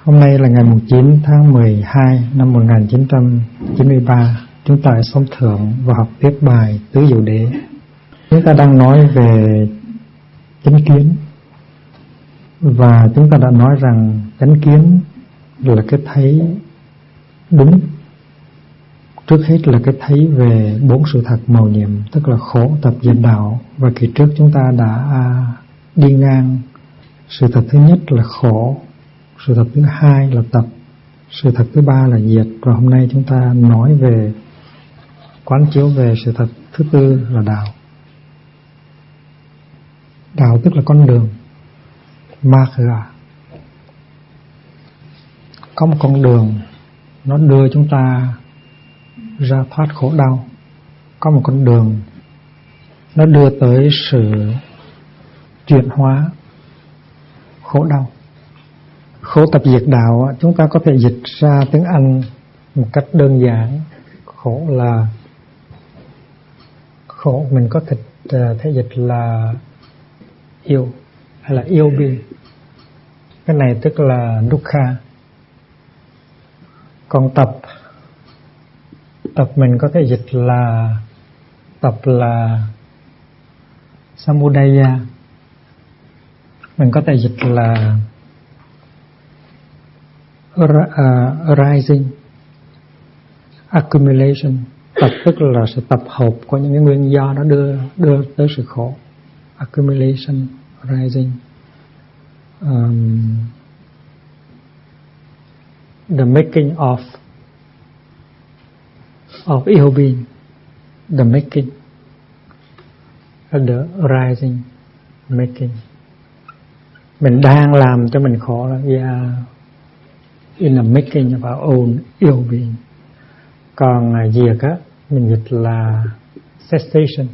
Hôm nay là ngày 9 tháng 12 năm 1993. Chúng ta ở Sông Thượng và học tiếp bài Tứ Diệu Đế. Chúng ta đang nói về chánh kiến. Và chúng ta đã nói rằng chánh kiến là cái thấy đúng. Trước hết là cái thấy về bốn sự thật mầu nhiệm, tức là khổ, tập, diệt, đạo. Và kỳ trước chúng ta đã đi ngang sự thật thứ nhất là khổ, sự thật thứ hai là tập, sự thật thứ ba là diệt. Và hôm nay chúng ta nói về quán chiếu về sự thật thứ tư là đạo. Đạo tức là con đường, Magga. Có một con đường nó đưa chúng ta ra thoát khổ đau. Có một con đường nó đưa tới sự chuyển hóa khổ đau. Khổ, tập, diệt, đạo chúng ta có thể dịch ra tiếng Anh một cách đơn giản. Khổ là khổ, mình có thể dịch là yêu hay là yêu bi. Cái này tức là dukkha. Còn tập mình có thể dịch là tập là samudaya. Mình có thể dịch là arising, accumulation. Tập tức là sự tập hợp của những cái nguyên do nó đưa tới sự khổ. Accumulation, arising. The making of ill being, the making, the arising, making. Mình đang làm cho mình khổ là in the making of our own ill being. Còn diệt á, mình dịch là cessation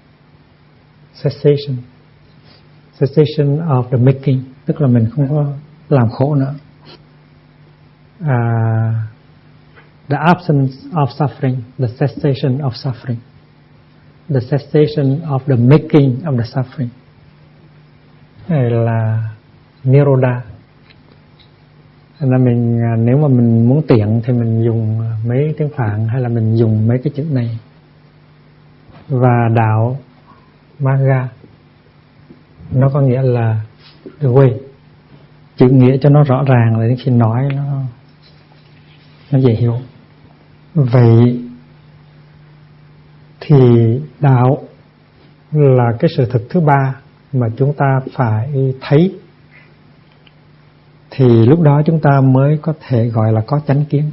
of the making, tức là mình không có làm khổ nữa. The absence of suffering, the cessation of suffering, the cessation of the making of the suffering. Này là Nirodha. Nên mình nếu mà mình muốn tiện thì mình dùng mấy tiếng Phạn hay là mình dùng mấy cái chữ này. Và đạo Magga nó có nghĩa là the way. Chữ nghĩa cho nó rõ ràng là khi nói nó dễ hiểu. Vậy thì đạo là cái sự thực thứ ba mà chúng ta phải thấy, thì lúc đó chúng ta mới có thể gọi là có chánh kiến.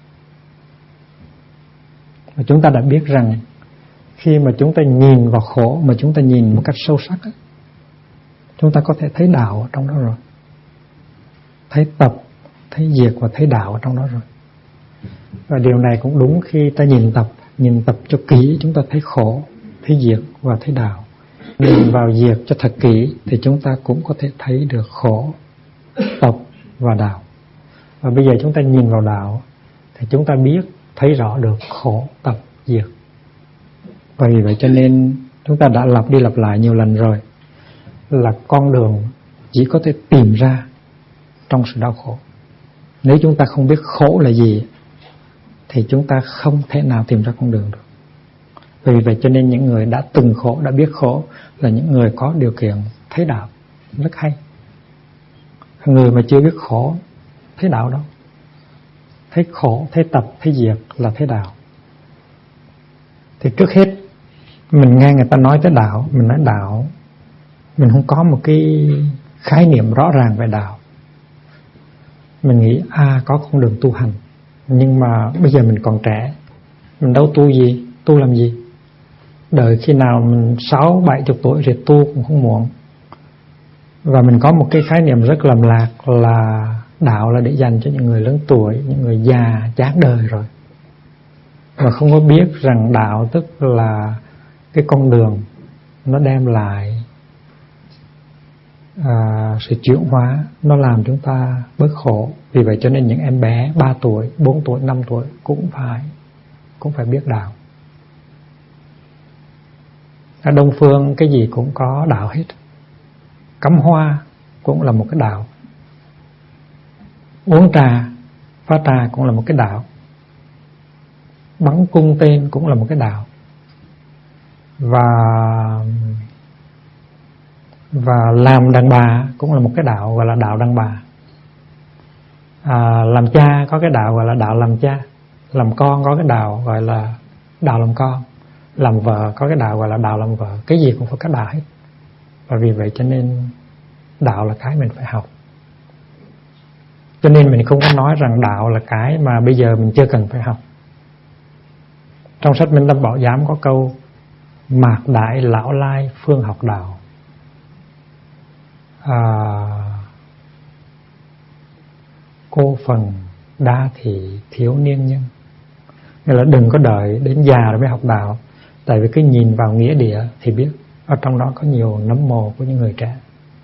Và chúng ta đã biết rằng khi mà chúng ta nhìn vào khổ mà chúng ta nhìn một cách sâu sắc ấy, chúng ta có thể thấy đạo ở trong đó rồi. Thấy tập, thấy diệt và thấy đạo ở trong đó rồi. Và điều này cũng đúng khi ta nhìn tập cho kỹ, chúng ta thấy khổ, thấy diệt và thấy đạo. Nhìn vào diệt cho thật kỹ thì chúng ta cũng có thể thấy được khổ, tập và đạo. Và bây giờ chúng ta nhìn vào đạo thì chúng ta biết, thấy rõ được khổ, tập, diệt. Và vì vậy cho nên chúng ta đã lặp đi lặp lại nhiều lần rồi là con đường chỉ có thể tìm ra trong sự đau khổ. Nếu chúng ta không biết khổ là gì thì chúng ta không thể nào tìm ra con đường được. Vì vậy cho nên những người đã từng khổ, đã biết khổ là những người có điều kiện thấy đạo. Rất hay. Người mà chưa biết khổ thấy đạo đâu. Thấy khổ, thấy tập, thấy diệt là thấy đạo. Thì trước hết mình nghe người ta nói tới đạo, mình nói đạo, mình không có một cái khái niệm rõ ràng về đạo. Mình nghĩ có con đường tu hành. Nhưng mà bây giờ mình còn trẻ, mình đâu tu gì, tu làm gì. Đợi khi nào mình 60-70 tuổi rồi tu cũng không muộn. Và mình có một cái khái niệm rất lầm lạc là đạo là để dành cho những người lớn tuổi, những người già chán đời rồi. Và không có biết rằng đạo tức là cái con đường nó đem lại sự chuyển hóa, nó làm chúng ta bớt khổ. Vì vậy cho nên những em bé 3 tuổi, 4 tuổi, 5 tuổi cũng phải biết đạo. Ở Đông Phương cái gì cũng có đạo hết. Cắm hoa cũng là một cái đạo. Uống trà, pha trà cũng là một cái đạo. Bắn cung tên cũng là một cái đạo. Và làm đàn bà cũng là một cái đạo, gọi là đạo đàn bà. Làm cha có cái đạo gọi là đạo làm cha. Làm con có cái đạo gọi là đạo làm con. Làm vợ có cái đạo gọi là đạo làm vợ. Cái gì cũng phải có đạo hết. Và vì vậy cho nên đạo là cái mình phải học. Cho nên mình không có nói rằng đạo là cái mà bây giờ mình chưa cần phải học. Trong sách Minh Tâm Bảo Giám có câu: mạc đại lão lai phương học đạo. Cô phần đa thị thiếu niên nhân. Nghĩa là đừng có đợi đến già rồi mới học đạo. Tại vì cứ nhìn vào nghĩa địa thì biết ở trong đó có nhiều nấm mồ của những người trẻ.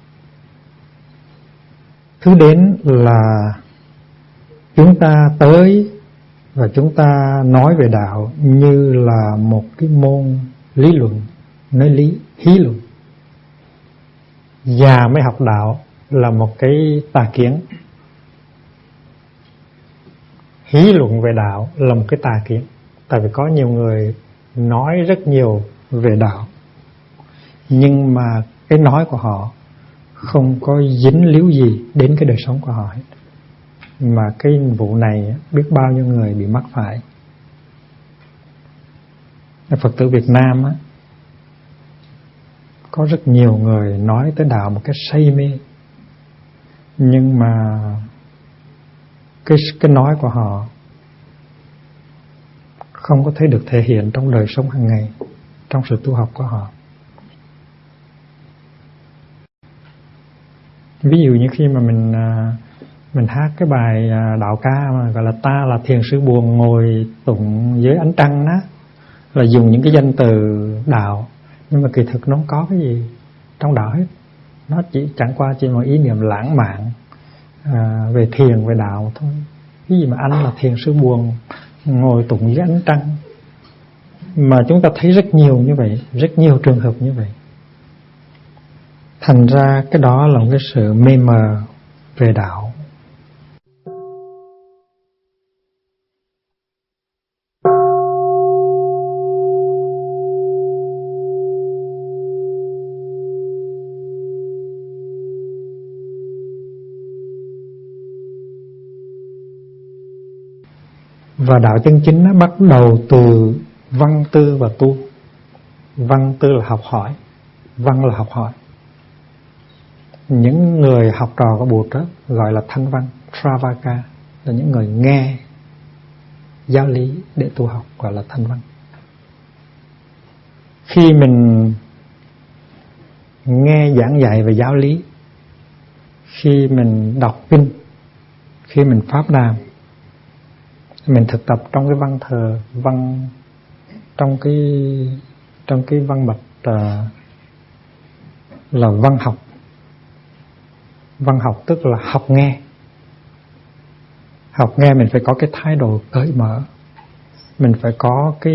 Thứ đến là chúng ta tới và chúng ta nói về đạo như là một cái môn lý luận, nói lý, hí luận. Già mới học đạo là một cái tà kiến. Hí luận về đạo là một cái tà kiến. Tại vì có nhiều người nói rất nhiều về đạo, nhưng mà cái nói của họ không có dính líu gì đến cái đời sống của họ hết. Mà cái vụ này biết bao nhiêu người bị mắc phải. Phật tử Việt Nam á, có rất nhiều người nói tới đạo một cái say mê, nhưng mà cái nói của họ không có thấy được thể hiện trong đời sống hàng ngày, trong sự tu học của họ. Ví dụ như khi mà mình hát cái bài đạo ca mà gọi là ta là thiền sư buồn ngồi tụng dưới ánh trăng đó, là dùng những cái danh từ đạo, nhưng mà kỳ thực nó không có cái gì trong đạo hết. Nó chẳng qua chỉ một ý niệm lãng mạn về thiền, về đạo thôi. Cái gì mà anh là thiền sư buồn ngồi tụng dưới ánh trăng. Mà chúng ta thấy rất nhiều như vậy, rất nhiều trường hợp như vậy. Thành ra cái đó là một cái sự mê mờ về đạo. Và đạo chân chính nó bắt đầu từ văn tư và tu. Văn tư là học hỏi, văn là học hỏi. Những người học trò của Bụt đó gọi là thanh văn, Travaka, là những người nghe giáo lý để tu học, gọi là thanh văn. Khi mình nghe giảng dạy về giáo lý, khi mình đọc kinh, khi mình pháp đàm, mình thực tập trong cái văn thờ, trong cái văn bạch là văn học. Văn học tức là học nghe. Học nghe mình phải có cái thái độ cởi mở. Mình phải có cái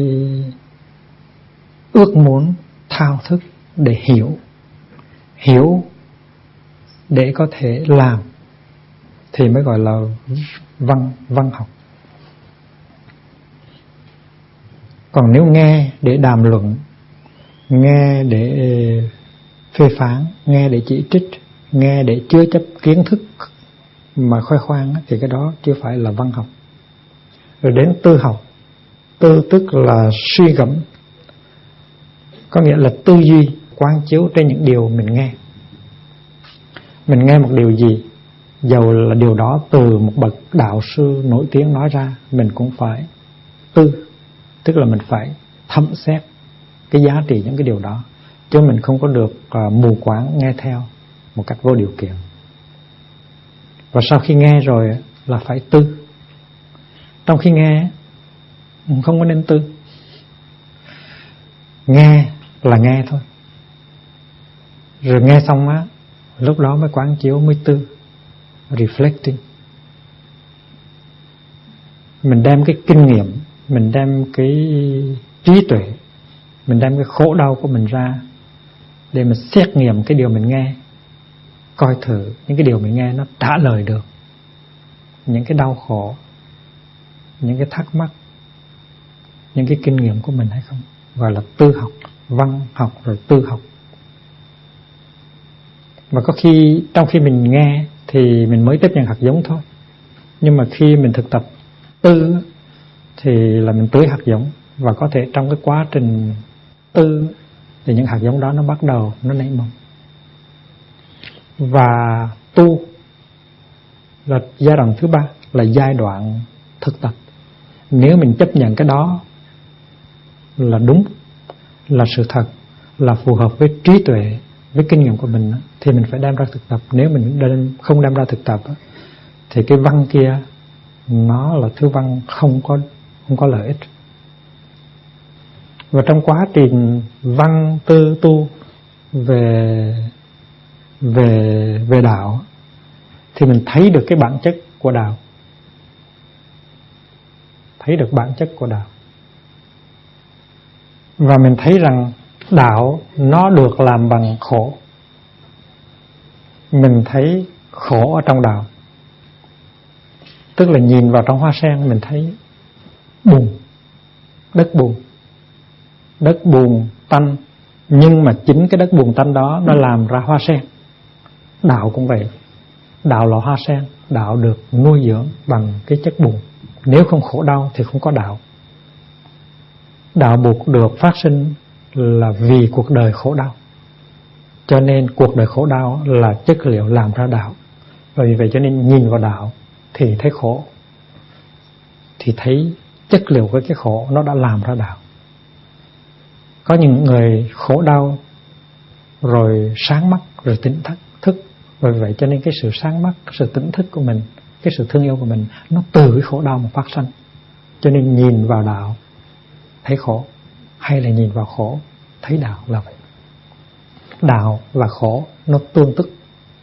ước muốn thao thức để hiểu. Hiểu để có thể làm thì mới gọi là văn học. Còn nếu nghe để đàm luận, nghe để phê phán, nghe để chỉ trích, nghe để chứa chấp kiến thức mà khoe khoang, thì cái đó chưa phải là văn học. Rồi đến tư học. Tư tức là suy gẫm, có nghĩa là tư duy quán chiếu trên những điều mình nghe. Mình nghe một điều gì, dầu là điều đó từ một bậc đạo sư nổi tiếng nói ra, mình cũng phải tư, tức là mình phải thẩm xét cái giá trị những cái điều đó, chứ mình không có được mù quáng nghe theo một cách vô điều kiện. Và sau khi nghe rồi là phải tư. Trong khi nghe không có nên tư. Nghe là nghe thôi. Rồi nghe xong á, lúc đó mới quán chiếu, mới tư, reflecting. Mình đem cái kinh nghiệm, mình đem cái trí tuệ, mình đem cái khổ đau của mình ra để mình xét nghiệm cái điều mình nghe, coi thử những cái điều mình nghe nó trả lời được những cái đau khổ, những cái thắc mắc, những cái kinh nghiệm của mình hay không? Gọi là tư học, văn học rồi tư học. Và có khi trong khi mình nghe thì mình mới tiếp nhận hạt giống thôi, nhưng mà khi mình thực tập tư thì là mình tưới hạt giống. Và có thể trong cái quá trình tư thì những hạt giống đó nó bắt đầu nó nảy mầm. Và tu là giai đoạn thứ 3, là giai đoạn thực tập. Nếu mình chấp nhận cái đó là đúng, là sự thật, là phù hợp với trí tuệ, với kinh nghiệm của mình, thì mình phải đem ra thực tập. Nếu mình không đem ra thực tập thì cái văn kia nó là thứ văn không có lợi ích. Và trong quá trình văn tư tu về đạo thì mình thấy được cái bản chất của đạo. Thấy được bản chất của đạo. Và mình thấy rằng đạo nó được làm bằng khổ. Mình thấy khổ ở trong đạo. Tức là nhìn vào trong hoa sen mình thấy bùn, đất bùn tanh, nhưng mà chính cái đất bùn tanh đó nó làm ra hoa sen. Đạo cũng vậy. Đạo là hoa sen, đạo được nuôi dưỡng bằng cái chất bùn. Nếu không khổ đau thì không có đạo. Đạo buộc được phát sinh là vì cuộc đời khổ đau. Cho nên cuộc đời khổ đau là chất liệu làm ra đạo. Và vì vậy cho nên nhìn vào đạo thì thấy khổ, thì thấy chất liệu của cái khổ nó đã làm ra đạo. Có những người khổ đau rồi sáng mắt, rồi tỉnh thức. Và vì vậy cho nên cái sự sáng mắt, sự tỉnh thức của mình, cái sự thương yêu của mình, nó từ cái khổ đau mà phát sinh. Cho nên nhìn vào đạo thấy khổ, hay là nhìn vào khổ thấy đạo là vậy. Đạo và khổ nó tương tức.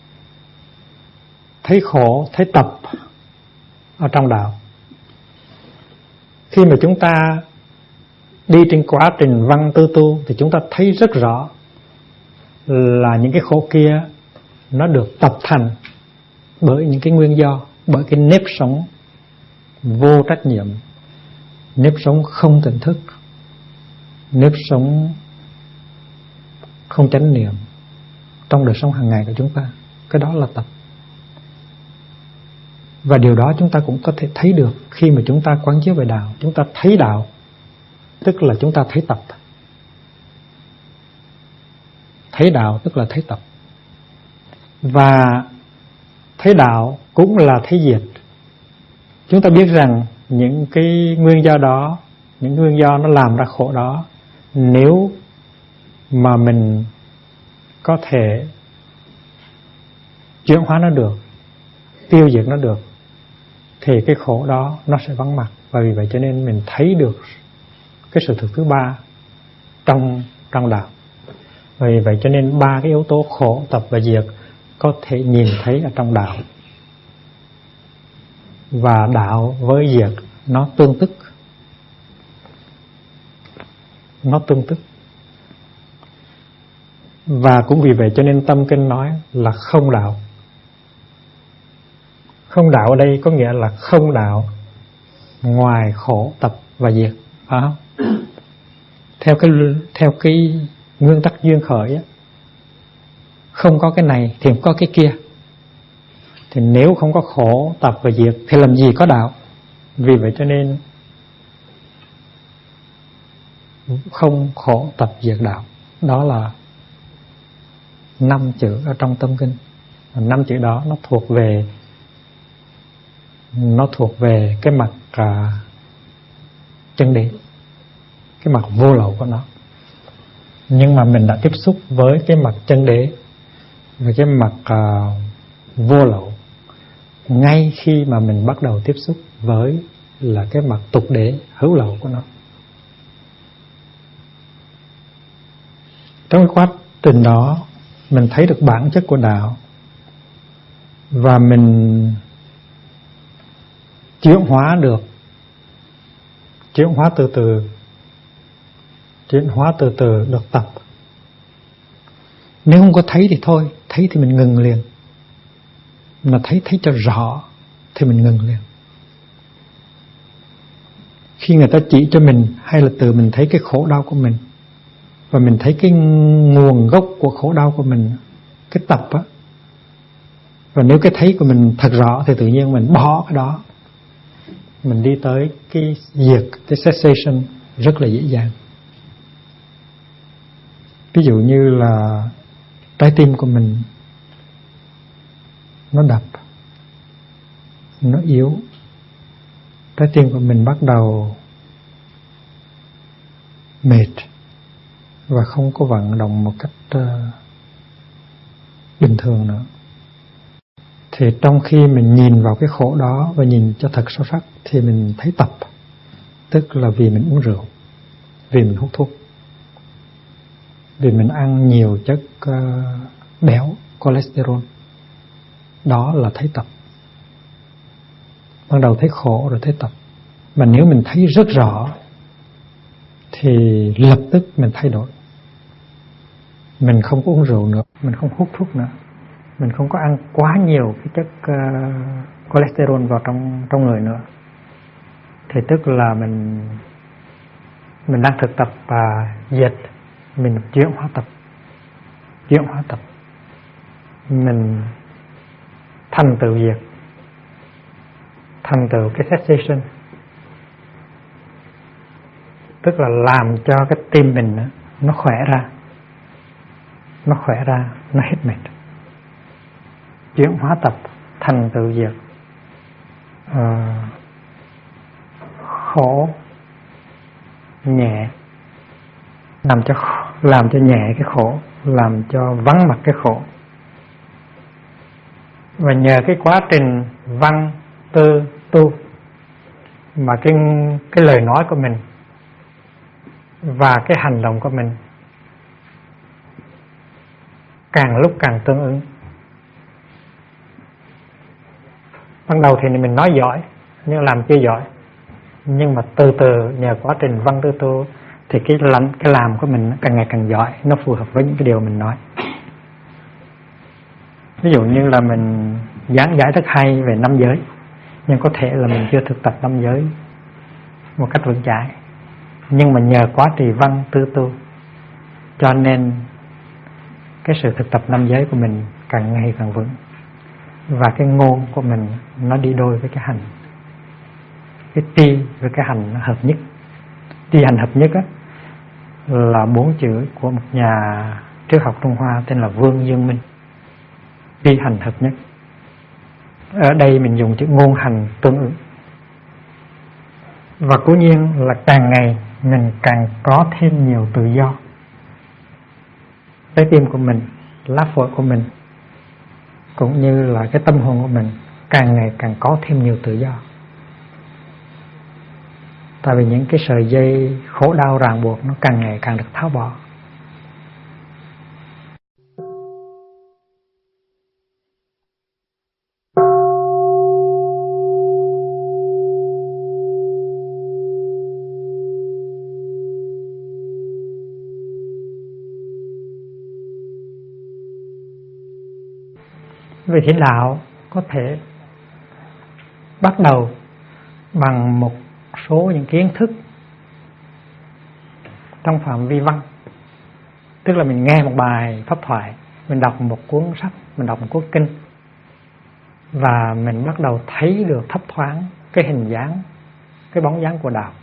Thấy khổ, thấy tập ở trong đạo. Khi mà chúng ta đi trên quá trình văn tư tu thì chúng ta thấy rất rõ là những cái khổ kia nó được tập thành bởi những cái nguyên do, bởi cái nếp sống vô trách nhiệm, nếp sống không tỉnh thức, nếp sống không chánh niệm trong đời sống hàng ngày của chúng ta. Cái đó là tập. Và điều đó chúng ta cũng có thể thấy được khi mà chúng ta quán chiếu về đạo. Chúng ta thấy đạo, tức là chúng ta thấy tập. Thấy đạo tức là thấy tập. Và thấy đạo cũng là thấy diệt. Chúng ta biết rằng những cái nguyên do đó, những nguyên do nó làm ra khổ đó, nếu mà mình có thể chuyển hóa nó được, tiêu diệt nó được, thì cái khổ đó nó sẽ vắng mặt. Và vì vậy cho nên mình thấy được cái sự thực thứ 3 trong đạo. Và vì vậy cho nên 3 cái yếu tố khổ, tập và diệt có thể nhìn thấy ở trong đạo. Và đạo với diệt nó tương tức. Nó tương tức. Và cũng vì vậy cho nên Tâm Kinh nói là không đạo. Không đạo ở đây có nghĩa là không đạo ngoài khổ, tập và diệt. Phải không? Theo cái nguyên tắc duyên khởi á, không có cái này thì không có cái kia. Thì nếu không có khổ, tập và diệt thì làm gì có đạo. Vì vậy cho nên không khổ, tập, diệt, đạo. Đó là 5 chữ ở trong Tâm Kinh. 5 chữ đó nó thuộc về cái mặt chân đế, cái mặt vô lậu của nó. Nhưng mà mình đã tiếp xúc với cái mặt chân đế, với cái mặt vô lậu ngay khi mà mình bắt đầu tiếp xúc với là cái mặt tục đế, hữu lậu của nó. Trong cái quá trình đó mình thấy được bản chất của đạo, và mình chuyển hóa được, chuyển hóa từ từ được tập. Nếu không có thấy thì thôi, thấy thì mình ngừng liền. Mà thấy cho rõ, thì mình ngừng liền. Khi người ta chỉ cho mình hay là tự mình thấy cái khổ đau của mình và mình thấy cái nguồn gốc của khổ đau của mình, cái tập á, và nếu cái thấy của mình thật rõ thì tự nhiên mình bỏ cái đó, mình đi tới cái diệt, cái cessation rất là dễ dàng. Ví dụ như là trái tim của mình nó đập, nó yếu, trái tim của mình bắt đầu mệt và không có vận động một cách bình thường nữa. Thì trong khi mình nhìn vào cái khổ đó và nhìn cho thật sâu sắc thì mình thấy tập, tức là vì mình uống rượu, vì mình hút thuốc, vì mình ăn nhiều chất béo, cholesterol. Đó là thấy tập. Ban đầu thấy khổ rồi thấy tập. Mà nếu mình thấy rất rõ thì lập tức mình thay đổi. Mình không có uống rượu nữa, mình không hút thuốc nữa, mình không có ăn quá nhiều cái chất cholesterol vào trong người nữa. Thì tức là mình đang thực tập và diệt, mình chuyển hóa tập. Chuyển hóa tập, mình thành tựu diệt, thành tựu cái cessation, tức là làm cho cái tim mình nó khỏe ra, nó khỏe ra, nó hết mệt. Chuyển hóa tập, thành tựu diệt, khổ nhẹ, làm cho nhẹ cái khổ, làm cho vắng mặt cái khổ. Và nhờ cái quá trình văn tư tu mà cái lời nói của mình và cái hành động của mình càng lúc càng tương ứng. Ban đầu thì mình nói giỏi nhưng làm chưa giỏi, nhưng mà từ từ nhờ quá trình văn tư tu thì cái làm của mình càng ngày càng giỏi, nó phù hợp với những cái điều mình nói. Ví dụ như là mình giảng giải rất hay về năm giới, nhưng có thể là mình chưa thực tập năm giới một cách vững chãi, nhưng mà nhờ quá trì văn tư tu cho nên cái sự thực tập năm giới của mình càng ngày càng vững, và cái ngôn của mình nó đi đôi với cái hành. Cái tri với cái hành nó hợp nhất. Tri hành hợp nhất á, là 4 chữ của một nhà triết học Trung Hoa tên là Vương Dương Minh. Tri hành hợp nhất. Ở đây mình dùng chữ ngôn hành tương ứng. Và cố nhiên là càng ngày mình càng có thêm nhiều tự do. Trái tim của mình, lá phổi của mình, cũng như là cái tâm hồn của mình càng ngày càng có thêm nhiều tự do. Tại vì những cái sợi dây khổ đau ràng buộc nó càng ngày càng được tháo bỏ. Về thiền đạo có thể bắt đầu bằng một số những kiến thức trong phạm vi văn. Tức là mình nghe một bài pháp thoại, mình đọc một cuốn sách, mình đọc một cuốn kinh, và mình bắt đầu thấy được thấp thoáng cái hình dáng, cái bóng dáng của đạo.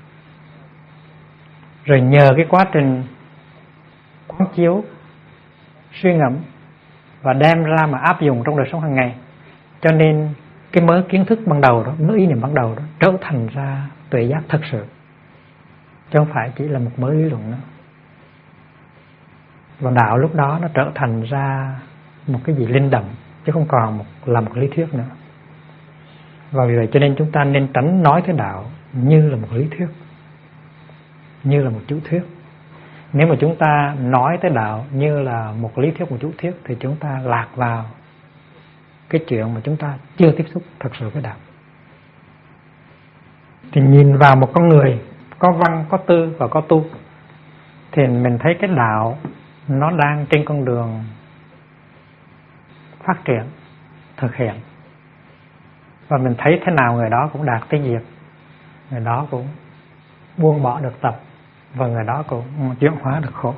Rồi nhờ cái quá trình quán chiếu, suy ngẫm và đem ra mà áp dụng trong đời sống hàng ngày, cho nên cái mớ kiến thức ban đầu đó, mớ ý niệm ban đầu đó trở thành ra tuệ giác thật sự, chứ không phải chỉ là một mớ lý luận nữa. Và đạo lúc đó nó trở thành ra một cái gì linh động, chứ không còn là một lý thuyết nữa. Và vì vậy cho nên chúng ta nên tránh nói tới đạo như là một lý thuyết, như là một chủ thuyết. Nếu mà chúng ta nói tới đạo như là một lý thuyết, một chủ thuyết, thì chúng ta lạc vào cái chuyện mà chúng ta chưa tiếp xúc thật sự với đạo. Thì nhìn vào một con người có văn, có tư và có tu, thì mình thấy cái đạo nó đang trên con đường phát triển, thực hiện. và mình thấy thế nào người đó cũng đạt tới diệt, người đó cũng buông bỏ được tập, và người đó cũng chuyển hóa được khổ.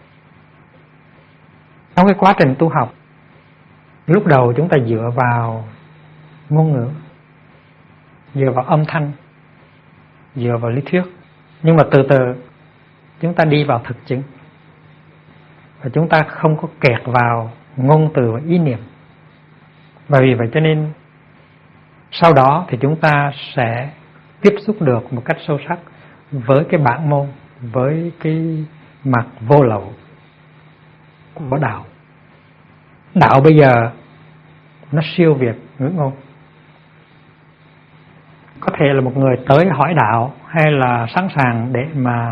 Trong cái quá trình tu học, lúc đầu chúng ta dựa vào ngôn ngữ, dựa vào âm thanh, dựa vào lý thuyết, nhưng mà từ từ chúng ta đi vào thực chứng, và chúng ta không có kẹt vào ngôn từ và ý niệm. Và vì vậy cho nên sau đó thì chúng ta sẽ tiếp xúc được một cách sâu sắc với cái bản môn, với cái mặt vô lậu của đạo. Đạo bây giờ nó siêu việt ngữ ngôn. Có thể là một người tới hỏi đạo, hay là sẵn sàng để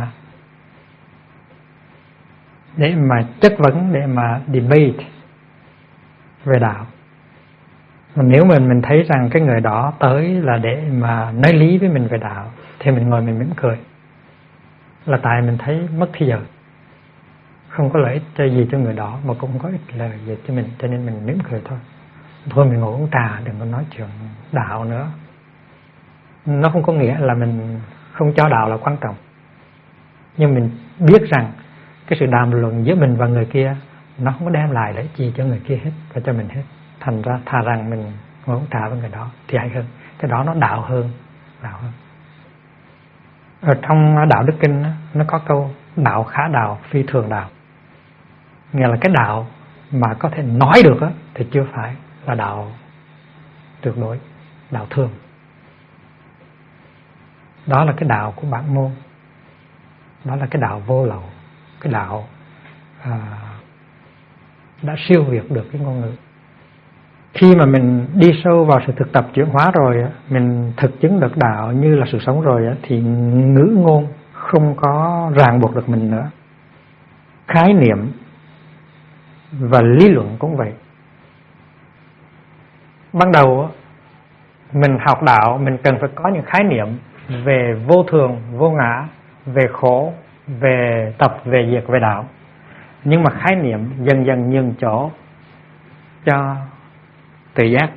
mà chất vấn, để mà debate về đạo. Và nếu mình thấy rằng cái người đó tới là để mà nói lý với mình về đạo, thì mình ngồi mình mỉm cười, là tại mình thấy mất thời giờ, không có lợi ích cho gì cho người đó, mà cũng không có ích lợi gì cho mình, cho nên mình mỉm cười thôi. Thôi mình ngồi uống trà, đừng có nói chuyện đạo nữa. Nó không có nghĩa là mình không cho đạo là quan trọng, nhưng mình biết rằng cái sự đàm luận giữa mình và người kia nó không có đem lại lợi ích gì cho người kia hết và cho mình hết. Thành ra thà rằng mình ngồi uống trà với người đó thì hay hơn. Cái đó nó đạo hơn. Ở trong Đạo Đức Kinh nó có câu đạo khả đạo, phi thường đạo. Nghĩa là cái đạo mà có thể nói được thì chưa phải là đạo tuyệt đối, đạo thường. Đó là cái đạo của bản môn, đó là cái đạo vô lậu, cái đạo đã siêu việt được cái ngôn ngữ. Khi mà mình đi sâu vào sự thực tập chuyển hóa rồi, mình thực chứng được đạo như là sự sống rồi, thì ngữ ngôn không có ràng buộc được mình nữa. Khái niệm và lý luận cũng vậy. Ban đầu mình học đạo, mình cần phải có những khái niệm về vô thường, vô ngã, về khổ, về tập, về diệt, về đạo. Nhưng mà khái niệm dần dần nhường chỗ cho tự giác.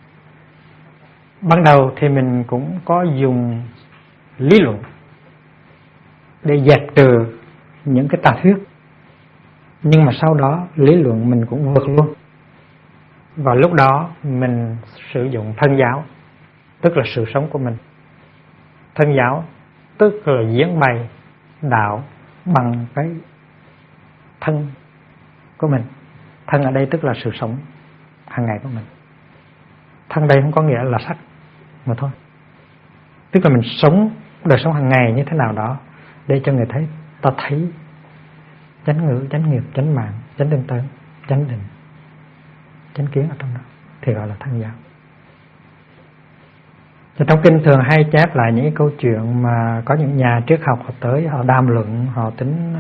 Ban đầu thì mình cũng có dùng lý luận để dẹp trừ những cái tà thuyết, nhưng mà sau đó lý luận mình cũng vượt luôn. Và lúc đó mình sử dụng thân giáo, tức là sự sống của mình. Thân giáo tức là diễn bày đạo bằng cái thân của mình. Thân ở đây tức là sự sống hàng ngày của mình. Thân đây không có nghĩa là sắc mà thôi. Tức là mình sống đời sống hàng ngày như thế nào đó để cho người thấy, ta thấy chánh ngữ, chánh nghiệp, chánh mạng, chánh tinh tấn, chánh định, chánh kiến ở trong đó, thì gọi là thân giáo. Trong kinh thường hay chép lại những câu chuyện mà có những nhà triết học họ tới, họ đàm luận, họ tính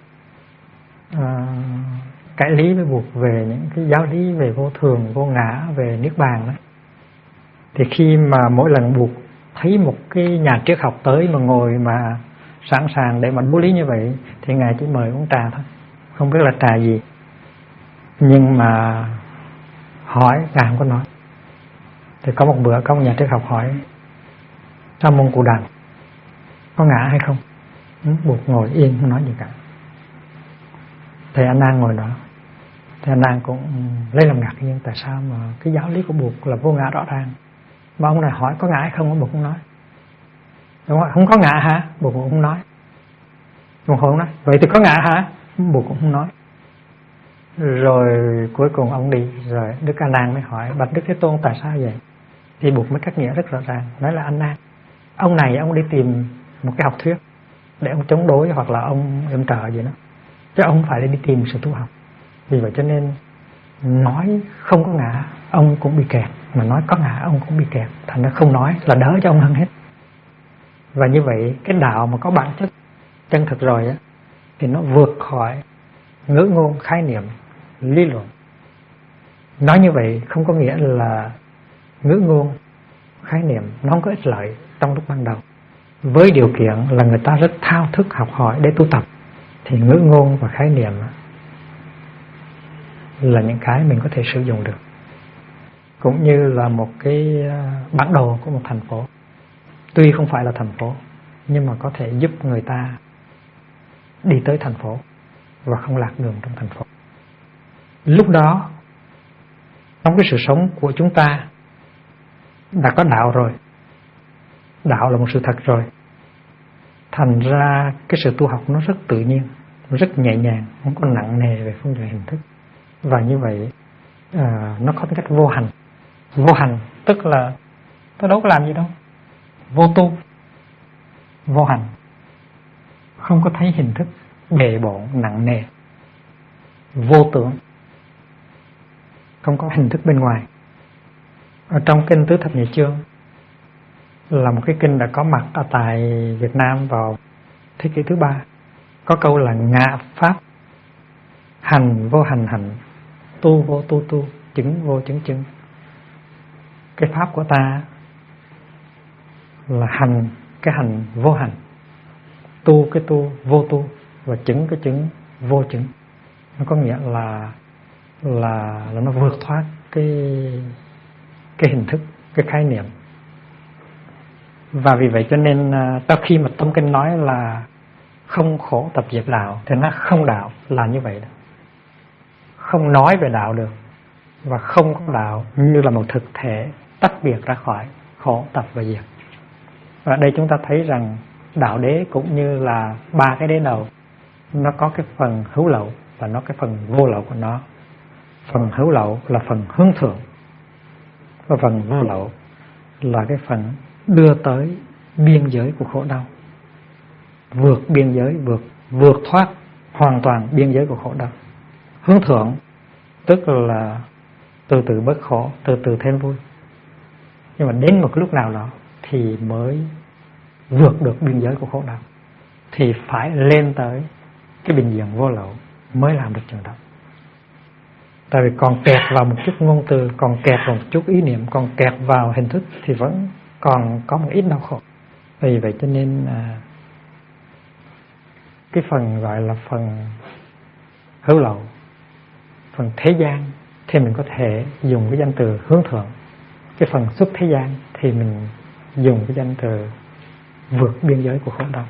cải lý với buộc về những cái giáo lý về vô thường, vô ngã, về niết bàn đó. Thì khi mà mỗi lần buộc thấy một cái nhà triết học tới mà ngồi mà sẵn sàng để mà bố lý như vậy, thì ngài chỉ mời uống trà thôi, không biết là trà gì, nhưng mà hỏi ngài không có nói. Thì có một bữa có một nhà triết học hỏi Sa môn Cù Đàm có ngã hay không? Buộc ngồi yên không nói gì cả. Thầy A Nan ngồi đó, thầy A Nan cũng lấy làm ngạc nhiên, tại sao mà cái giáo lý của Buộc là vô ngã rõ ràng, mà ông này hỏi có ngã hay không, Buộc không nói. Đúng không? Không có ngã hả? Buộc cũng không nói. Buộc không nói. Vậy thì có ngã hả? Buộc cũng không nói. Rồi cuối cùng ông đi, rồi Đức A Nan mới hỏi bạch Đức Thế Tôn tại sao vậy? Thì Buộc mới cắt nghĩa rất rõ ràng, nói là A Nan, ông này ông đi tìm một cái học thuyết để ông chống đối hoặc là ông yểm trợ gì đó, chứ ông phải đi tìm sự tu học. Vì vậy cho nên nói không có ngã ông cũng bị kẹt, mà nói có ngã ông cũng bị kẹt, thành ra không nói là đỡ cho ông hơn hết. Và như vậy cái đạo mà có bản chất chân thực rồi á, thì nó vượt khỏi ngữ ngôn, khái niệm, lý luận. Nói như vậy không có nghĩa là ngữ ngôn, khái niệm nó không có ích lợi trong lúc ban đầu. Với điều kiện là người ta rất thao thức học hỏi để tu tập, thì ngữ ngôn và khái niệm là những cái mình có thể sử dụng được. cũng như là một cái bản đồ của một thành phố. Tuy không phải là thành phố, nhưng mà có thể giúp người ta đi tới thành phố và không lạc đường trong thành phố. Lúc đó, trong cái sự sống của chúng ta đã có đạo rồi. Đạo là một sự thật rồi. Thành ra cái sự tu học nó rất tự nhiên, nó rất nhẹ nhàng, không có nặng nề về phương diện hình thức. Và như vậy nó có tính cách vô hành. Vô hành tức là tôi đâu có làm gì đâu. Vô tu, vô hành, không có thấy hình thức bề bộn nặng nề, vô tưởng, không có hình thức bên ngoài. Ở trong kinh Tứ Thập Nhị Chương là một cái kinh đã có mặt ở tại Việt Nam vào thế kỷ thứ 3. Có câu là ngạ pháp hành vô hành hành, tu vô tu tu, chứng vô chứng chứng. Cái pháp của ta là hành, cái hành vô hành, tu cái tu vô tu, và chứng cái chứng vô chứng. Nó có nghĩa là nó vượt thoát cái hình thức, cái khái niệm. Và vì vậy cho nên sau khi mà Tâm Kinh nói là không khổ tập diệt đạo thì nó không đạo là như vậy đó. Không nói về đạo được, và không có đạo như là một thực thể tách biệt ra khỏi khổ tập và diệt. Và đây chúng ta thấy rằng đạo đế cũng như là ba cái đế đầu, nó có cái phần hữu lậu và nó cái phần vô lậu của nó. Phần hữu lậu là phần hướng thượng, và phần vô lậu là cái phần đưa tới biên giới của khổ đau, vượt biên giới, vượt thoát hoàn toàn biên giới của khổ đau. Hướng thượng tức là từ từ bớt khổ, từ từ thêm vui. Nhưng mà đến một lúc nào đó thì mới vượt được biên giới của khổ đau, thì phải lên tới cái bình diện vô lậu mới làm được chuyện đó. Tại vì còn kẹt vào một chút ngôn từ, còn kẹt vào một chút ý niệm, còn kẹt vào hình thức thì vẫn còn có một ít đau khổ. Vì vậy cho nên cái phần gọi là phần hữu lậu, phần thế gian thì mình có thể dùng cái danh từ hướng thượng. Cái phần xuất thế gian thì mình dùng cái danh từ vượt biên giới của khổ đau.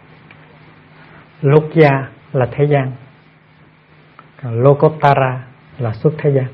Lục gia là thế gian, còn Lokotara là xuất thế gian.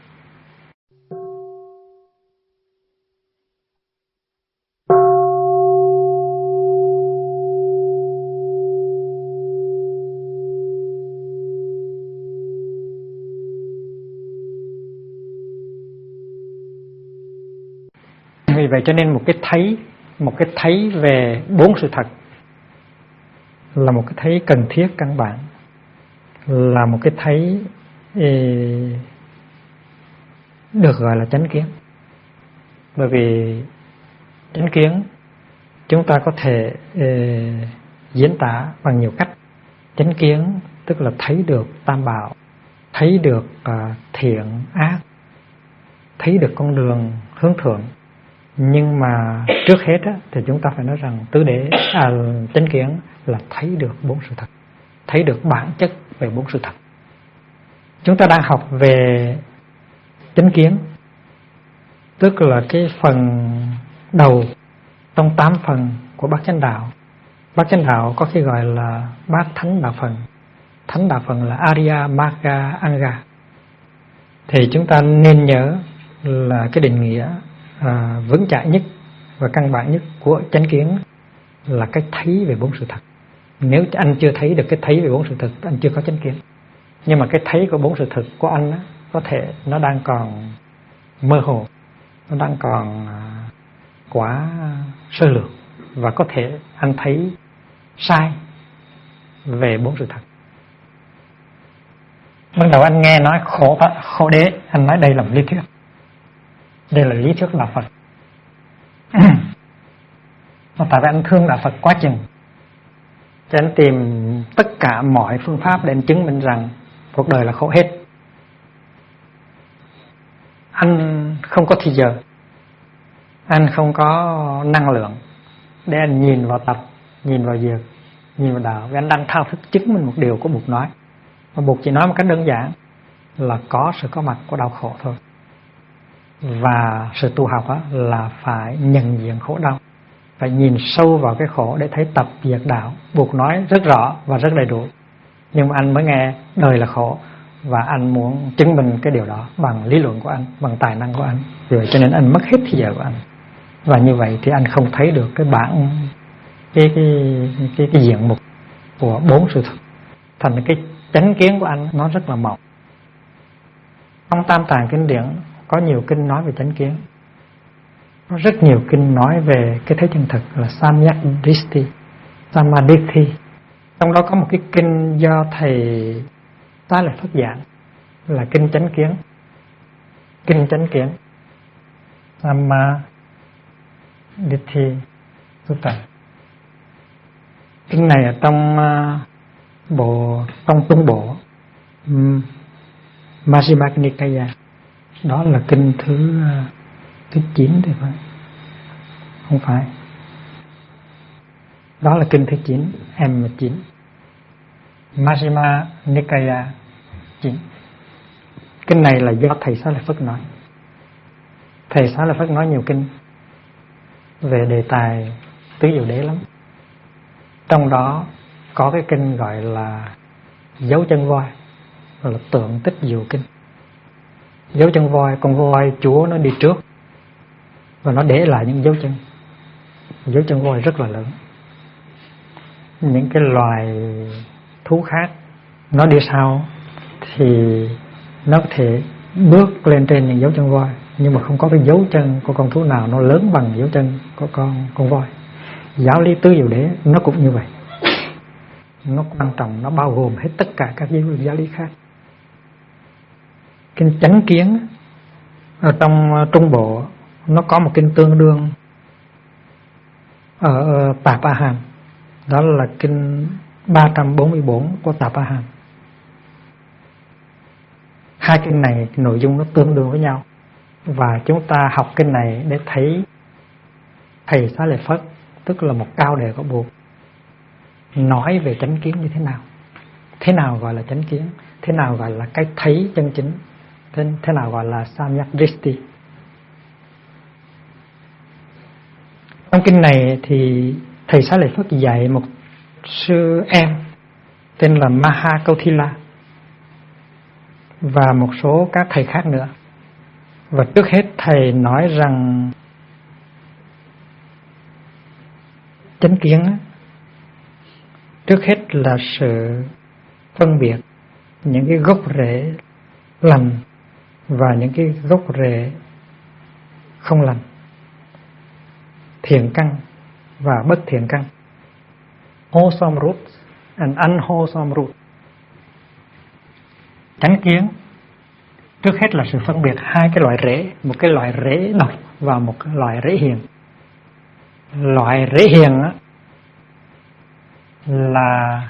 Vì vậy cho nên một cái thấy về bốn sự thật là một cái thấy cần thiết căn bản, là một cái thấy được gọi là chánh kiến. Bởi vì chánh kiến chúng ta có thể diễn tả bằng nhiều cách. Chánh kiến tức là thấy được tam bảo, thấy được thiện ác, thấy được con đường hướng thượng. Nhưng mà trước hết thì chúng ta phải nói rằng chánh kiến là thấy được bốn sự thật, thấy được bản chất về bốn sự thật. Chúng ta đang học về chánh kiến, tức là cái phần đầu trong 8 phần của bát chánh đạo. Bát chánh đạo có khi gọi là bát thánh đạo phần. Thánh đạo phần là Arya, Magga, Anga. Thì chúng ta nên nhớ là cái định nghĩa vững chãi nhất và căn bản nhất của chánh kiến là cái thấy về bốn sự thật. Nếu anh chưa thấy được cái thấy về bốn sự thật, anh chưa có chánh kiến. Nhưng mà cái thấy của bốn sự thật của anh có thể nó đang còn mơ hồ, nó đang còn quá sơ lược, và có thể anh thấy sai về bốn sự thật. Ban đầu anh nghe nói khổ đế, anh nói đây là một lý thuyết, đây là lý thuyết đạo Phật. Tại vì anh thương đạo Phật quá chừng, cho anh tìm tất cả mọi phương pháp để anh chứng minh rằng cuộc đời là khổ hết. Anh không có thời giờ, anh không có năng lượng để anh nhìn vào tập, nhìn vào việc, nhìn vào đạo. Vì anh đang thao thức chứng minh một điều của Bụt nói. Và Bụt chỉ nói một cách đơn giản là có sự có mặt của đau khổ thôi. Và sự tu học là phải nhận diện khổ đau, phải nhìn sâu vào cái khổ để thấy tập diệt đạo. Buộc nói rất rõ và rất đầy đủ, nhưng mà anh mới nghe đời là khổ, và anh muốn chứng minh cái điều đó bằng lý luận của anh, bằng tài năng của anh. Vì vậy cho nên anh mất hết thời giờ của anh, và như vậy thì anh không thấy được cái bản cái diện mục của 4 sự thật. Thành cái chánh kiến của anh nó rất là mỏng. Trong Tam Tạng kinh điển có nhiều kinh nói về chánh kiến, có rất nhiều kinh nói về cái thế chân thực là Samyak Dristi, Samadhi. Trong đó có một cái kinh do thầy Xá Lợi Phất giảng là kinh chánh kiến. Kinh chánh kiến Samadhi Sutta. Kinh này ở trong trong Trung Bộ Majjhima Nikaya, đó là kinh thứ 9 thì phải, không phải, đó là kinh thứ 9, M9, Majjhima Nikaya 9. Kinh này là do thầy Xá Lợi Phất nói. Thầy Xá Lợi Phất nói nhiều kinh về đề tài tứ diệu đế lắm. Trong đó có cái kinh gọi là dấu chân voi, gọi là tượng tích diệu kinh. Dấu chân voi, con voi chúa nó đi trước và nó để lại những dấu chân. Dấu chân voi rất là lớn. Những cái loài thú khác nó đi sau thì nó có thể bước lên trên những dấu chân voi, nhưng mà không có cái dấu chân của con thú nào nó lớn bằng dấu chân của con voi. Giáo lý tứ diệu đế nó cũng như vậy. Nó quan trọng, nó bao gồm hết tất cả các giáo lý khác. Kinh chánh kiến ở trong Trung Bộ nó có một kinh tương đương ở Tạp A Hàm, đó là kinh 344 của Tạp A Hàm. Hai kinh này nội dung nó tương đương với nhau, và chúng ta học kinh này để thấy thầy Xá Lợi Phất, tức là một cao đệ của Bụt, nói về chánh kiến như thế nào. Thế nào gọi là chánh kiến, thế nào gọi là cái thấy chân chính, thế nào gọi là Samyak Dristi. Trong kinh này thì thầy Xá Lợi Phất dạy một sư em tên là Mahakauthila và một số các thầy khác nữa. Và trước hết thầy nói rằng chánh kiến trước hết là sự phân biệt những cái gốc rễ lành và những cái gốc rễ không lành, thiện căn và bất thiện căn, wholesome root and unwholesome root. Chánh kiến trước hết là sự phân biệt hai cái loại rễ, một cái loại rễ độc và một cái loại rễ hiền. Loại rễ hiền là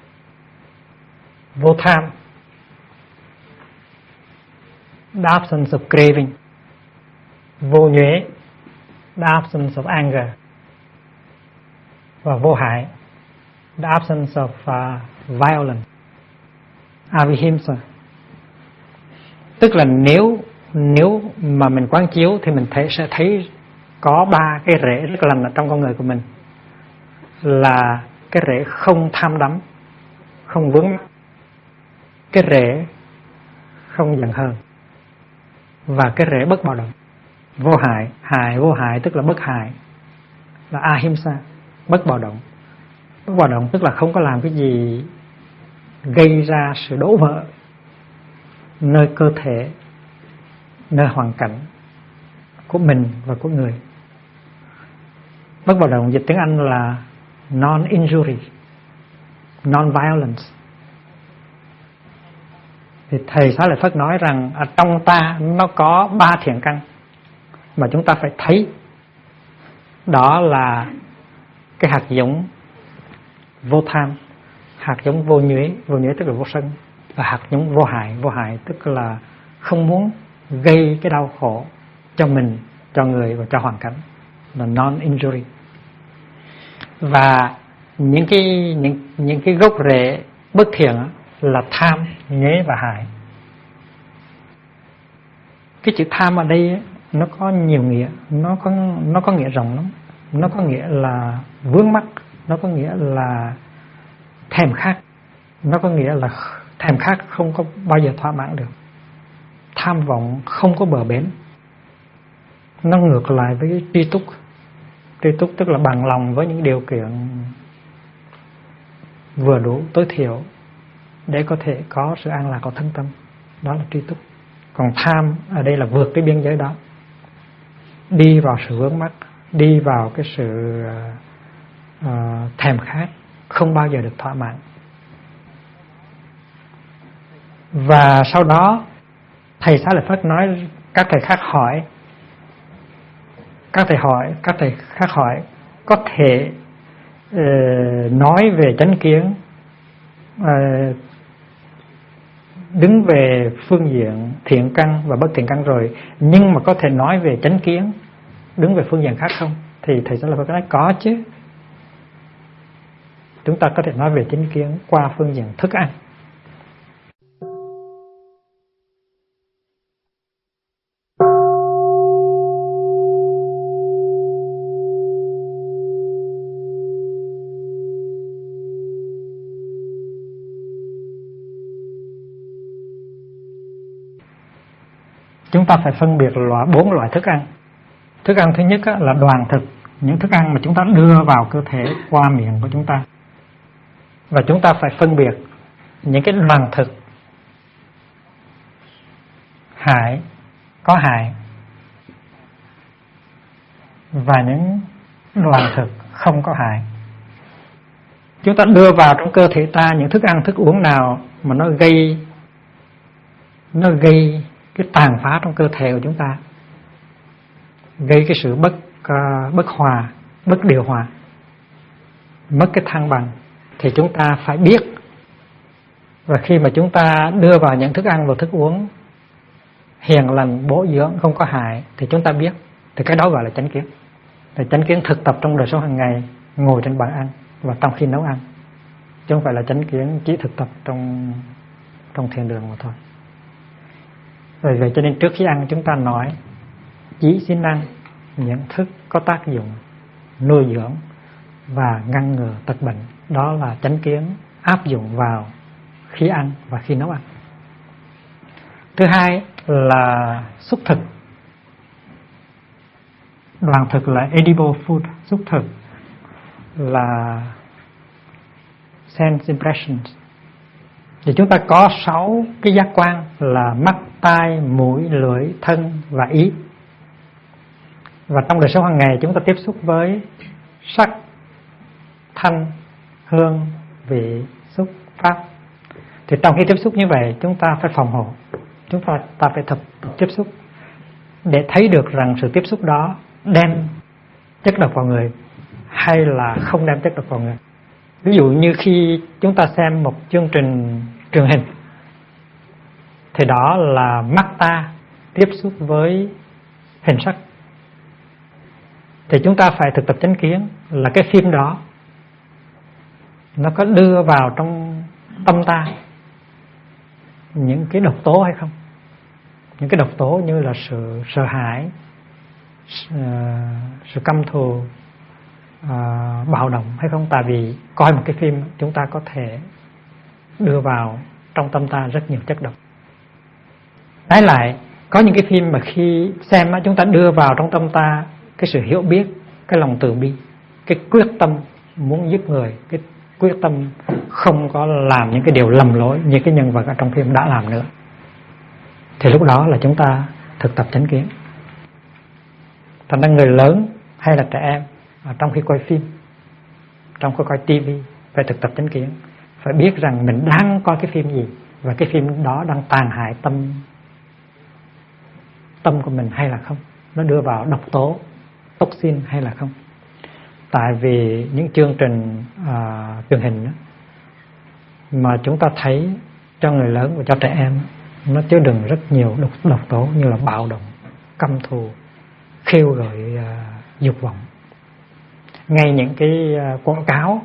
vô tham, the absence of craving; vô nhuế, the absence of anger; và vô hại, the absence of violence, avihimsa. Tức là nếu mà mình quán chiếu thì mình sẽ thấy có 3 cái rễ rất lành ở trong con người của mình, là cái rễ không tham đắm, không vướng mắc, cái rễ không giận hờn, và cái rễ bất bạo động. Vô hại, vô hại tức là bất hại, là ahimsa, bất bạo động. Bất bạo động tức là không có làm cái gì gây ra sự đổ vỡ nơi cơ thể, nơi hoàn cảnh của mình và của người. Bất bạo động dịch tiếng Anh là non-injury, non-violence. Thì thầy Xá Lợi Phất nói rằng ở trong ta nó có 3 thiện căn mà chúng ta phải thấy. Đó là cái hạt giống vô tham, hạt giống vô nhuế tức là vô sân, và hạt giống vô hại tức là không muốn gây cái đau khổ cho mình, cho người và cho hoàn cảnh, là non-injury. Và những cái gốc rễ bất thiện là tham, nhuế và hại. Cái chữ tham ở đây nó có nhiều nghĩa, nó có nghĩa rộng lắm. Nó có nghĩa là vướng mắc, nó có nghĩa là thèm khát, nó có nghĩa là thèm khát không có bao giờ thỏa mãn được, tham vọng không có bờ bến. Nó ngược lại với cái tri túc. Tri túc tức là bằng lòng với những điều kiện vừa đủ, tối thiểu để có thể có sự an lạc của thân tâm. Đó là tri túc. Còn tham ở đây là vượt cái biên giới đó, đi vào sự vướng mắc, đi vào cái sự thèm khát không bao giờ được thỏa mãn. Và sau đó thầy Xá Lợi Phất nói, các thầy khác hỏi, có thể nói về chánh kiến, đứng về phương diện thiện căn và bất thiện căn rồi, nhưng mà có thể nói về chánh kiến đứng về phương diện khác không? Thì thầy Xá Lợi Phất nói có chứ. Chúng ta có thể nói về chánh kiến qua phương diện thức ăn. Chúng ta phải phân biệt 4 loại thức ăn. Thức ăn thứ nhất là đoàn thực, những thức ăn mà chúng ta đưa vào cơ thể qua miệng của chúng ta. Và chúng ta phải phân biệt những cái đoàn thực có hại và những đoàn thực không có hại. Chúng ta đưa vào trong cơ thể ta những thức ăn, thức uống nào mà nó gây cái tàn phá trong cơ thể của chúng ta, gây cái sự bất hòa, bất điều hòa, mất cái thăng bằng, thì chúng ta phải biết. Và khi mà chúng ta đưa vào những thức ăn và thức uống hiền lành, bổ dưỡng, không có hại, thì chúng ta biết, thì cái đó gọi là chánh kiến. Thì chánh kiến thực tập trong đời sống hàng ngày, ngồi trên bàn ăn và trong khi nấu ăn, chứ không phải là chánh kiến chỉ thực tập trong thiền đường mà thôi. Vì vậy cho nên trước khi ăn chúng ta nói chỉ xin ăn những thức có tác dụng nuôi dưỡng và ngăn ngừa tật bệnh. Đó là chánh kiến áp dụng vào khi ăn và khi nấu ăn. Thứ hai là xúc thực. Đoàn thực là edible food, xúc thực là sense impressions. Thì chúng ta có 6 cái giác quan là mắt, tai, mũi, lưỡi, thân và ý. Và trong đời sống hàng ngày chúng ta tiếp xúc với sắc, thanh, hương, vị, xúc, pháp. Thì trong khi tiếp xúc như vậy chúng ta phải phòng hộ, chúng ta phải tập tiếp xúc để thấy được rằng sự tiếp xúc đó đem chất độc vào người hay là không đem chất độc vào người. Ví dụ như khi chúng ta xem một chương trình truyền hình thì đó là mắt ta tiếp xúc với hình sắc, thì chúng ta phải thực tập chánh kiến là cái phim đó nó có đưa vào trong tâm ta những cái độc tố hay không. Những cái độc tố như là sự sợ hãi, sự căm thù, bạo động hay không. Tại vì coi một cái phim chúng ta có thể đưa vào trong tâm ta rất nhiều chất độc. Trái lại, có những cái phim mà khi xem chúng ta đưa vào trong tâm ta cái sự hiểu biết, cái lòng từ bi, cái quyết tâm muốn giúp người, cái quyết tâm không có làm những cái điều lầm lỗi như cái nhân vật ở trong phim đã làm nữa, thì lúc đó là chúng ta thực tập chánh kiến. Thành ra người lớn hay là trẻ em trong khi coi phim, trong khi coi tivi phải thực tập chánh kiến, phải biết rằng mình đang coi cái phim gì và cái phim đó đang tàn hại tâm của mình hay là không, nó đưa vào độc tố, toxin hay là không. Tại vì những chương trình truyền hình đó, mà chúng ta thấy cho người lớn và cho trẻ em, nó chứa đựng rất nhiều độc tố như là bạo động, căm thù, khiêu gợi dục vọng. Ngay những cái quảng cáo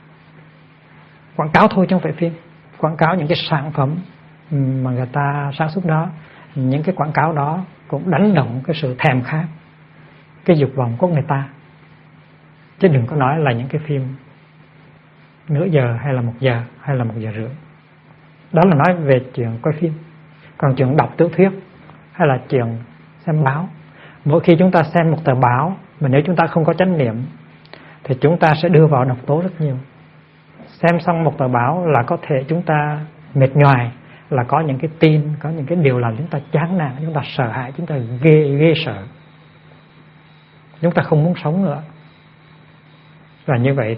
thôi chứ không phải phim, quảng cáo những cái sản phẩm mà người ta sản xuất đó, những cái quảng cáo đó cũng đánh động cái sự thèm khát, cái dục vọng của người ta. Chứ đừng có nói là những cái phim nửa giờ hay là 1 giờ hay là 1 giờ rưỡi. Đó là nói về chuyện coi phim. Còn chuyện đọc tiểu thuyết hay là chuyện xem báo, mỗi khi chúng ta xem một tờ báo mà nếu chúng ta không có chánh niệm thì chúng ta sẽ đưa vào độc tố rất nhiều. Xem xong một tờ báo là có thể chúng ta mệt nhoài, là có những cái tin, có những cái điều làm chúng ta chán nản, chúng ta sợ hãi, chúng ta ghê sợ, chúng ta không muốn sống nữa. Và như vậy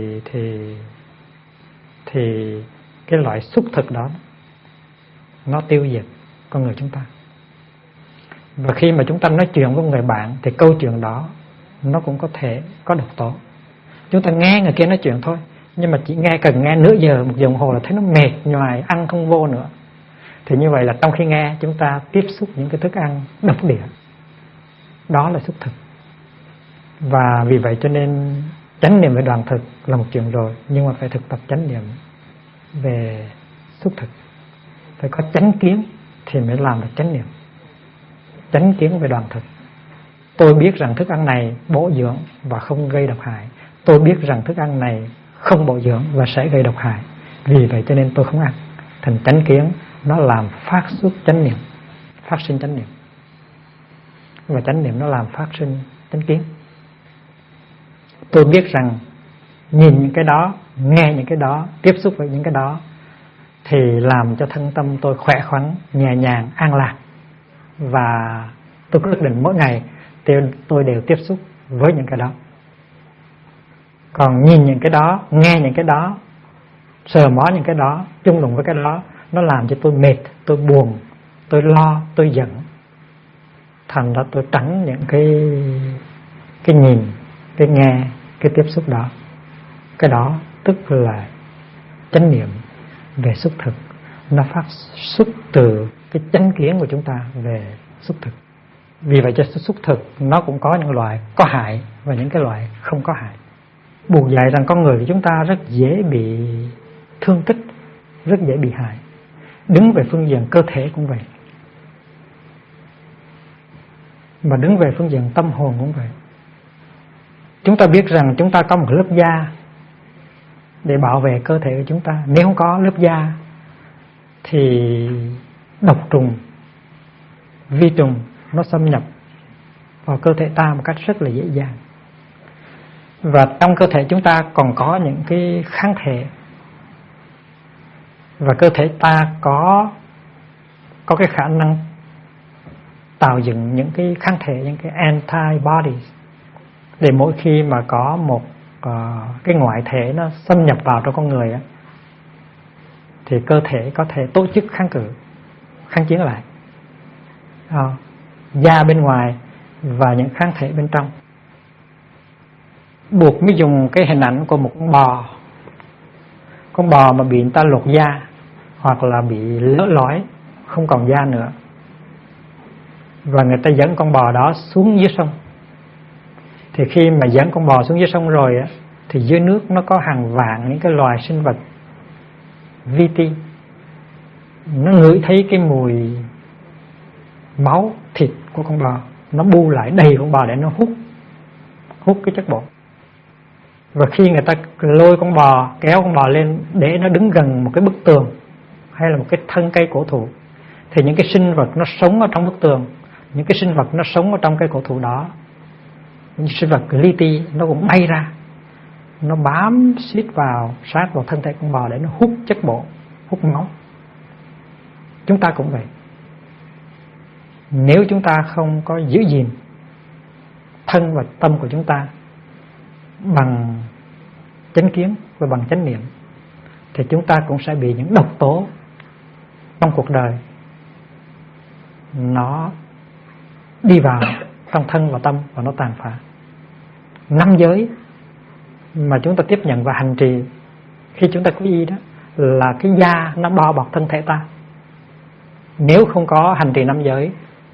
thì cái loại xúc thực đó nó tiêu diệt con người chúng ta. Và khi mà chúng ta nói chuyện với người bạn thì câu chuyện đó nó cũng có thể có độc tố. Chúng ta nghe người kia nói chuyện thôi, nhưng mà chỉ cần nghe nửa giờ, 1 giờ đồng hồ là thấy nó mệt nhoài, ăn không vô nữa. Thì như vậy là trong khi nghe chúng ta tiếp xúc những cái thức ăn độc địa. Đó là xúc thực. Và vì vậy cho nên chánh niệm về đoạn thực là một chuyện rồi, nhưng mà phải thực tập chánh niệm về xúc thực. Phải có chánh kiến thì mới làm được chánh niệm. Chánh kiến về đoạn thực. Tôi biết rằng thức ăn này bổ dưỡng và không gây độc hại. Tôi biết rằng thức ăn này không bổ dưỡng và sẽ gây độc hại. Vì vậy cho nên tôi không ăn. Thành chánh kiến nó làm phát xuất chánh niệm, phát sinh chánh niệm. Và chánh niệm nó làm phát sinh chánh kiến. Tôi biết rằng nhìn những cái đó, nghe những cái đó, tiếp xúc với những cái đó thì làm cho thân tâm tôi khỏe khoắn, nhẹ nhàng, an lạc. Và tôi quyết định mỗi ngày tôi đều tiếp xúc với những cái đó. Còn nhìn những cái đó, nghe những cái đó, sờ mó những cái đó, chung đụng với cái đó, nó làm cho tôi mệt, tôi buồn, tôi lo, tôi giận. Thành ra tôi tránh những cái nhìn, cái nghe, cái tiếp xúc đó. Cái đó tức là chánh niệm về xúc thực. Nó phát xuất từ cái chánh kiến của chúng ta về xúc thực. Vì vậy cho xúc thực nó cũng có những loại có hại và những cái loại không có hại. Buộc dạy rằng con người của chúng ta rất dễ bị thương tích, rất dễ bị hại. Đứng về phương diện cơ thể cũng vậy, mà đứng về phương diện tâm hồn cũng vậy. Chúng ta biết rằng chúng ta có một lớp da để bảo vệ cơ thể của chúng ta. Nếu không có lớp da thì độc trùng, vi trùng nó xâm nhập vào cơ thể ta một cách rất là dễ dàng. Và trong cơ thể chúng ta còn có những cái kháng thể. Và cơ thể ta có cái khả năng tạo dựng những cái kháng thể, những cái antibodies, để mỗi khi mà có một cái ngoại thể nó xâm nhập vào trong con người á, thì cơ thể có thể tổ chức kháng cự, kháng chiến lại. Da bên ngoài và những kháng thể bên trong. Buộc mới dùng cái hình ảnh của một con bò mà bị người ta lột da hoặc là bị lỡ lói, không còn da nữa, và người ta dẫn con bò đó xuống dưới sông. Thì khi mà dẫn con bò xuống dưới sông rồi á, thì dưới nước nó có hàng vạn những cái loài sinh vật vi ti. Nó ngửi thấy cái mùi máu thịt của con bò, nó bu lại đầy con bò để nó hút cái chất bột. Và khi người ta lôi con bò, kéo con bò lên để nó đứng gần một cái bức tường hay là một cái thân cây cổ thụ, thì những cái sinh vật nó sống ở trong bức tường, những cái sinh vật nó sống ở trong cây cổ thụ đó, những sinh vật li ti nó cũng bay ra, nó bám xít vào, sát vào thân thể con bò để nó hút chất bột, hút máu. Chúng ta cũng vậy. Nếu chúng ta không có giữ gìn thân và tâm của chúng ta bằng chánh kiến và bằng chánh niệm, thì chúng ta cũng sẽ bị những độc tố trong cuộc đời nó đi vào trong thân và tâm và nó tàn phá. 5 giới mà chúng ta tiếp nhận và hành trì khi chúng ta có y đó là cái da nó bao bọc thân thể ta. Nếu không có hành trì 5 giới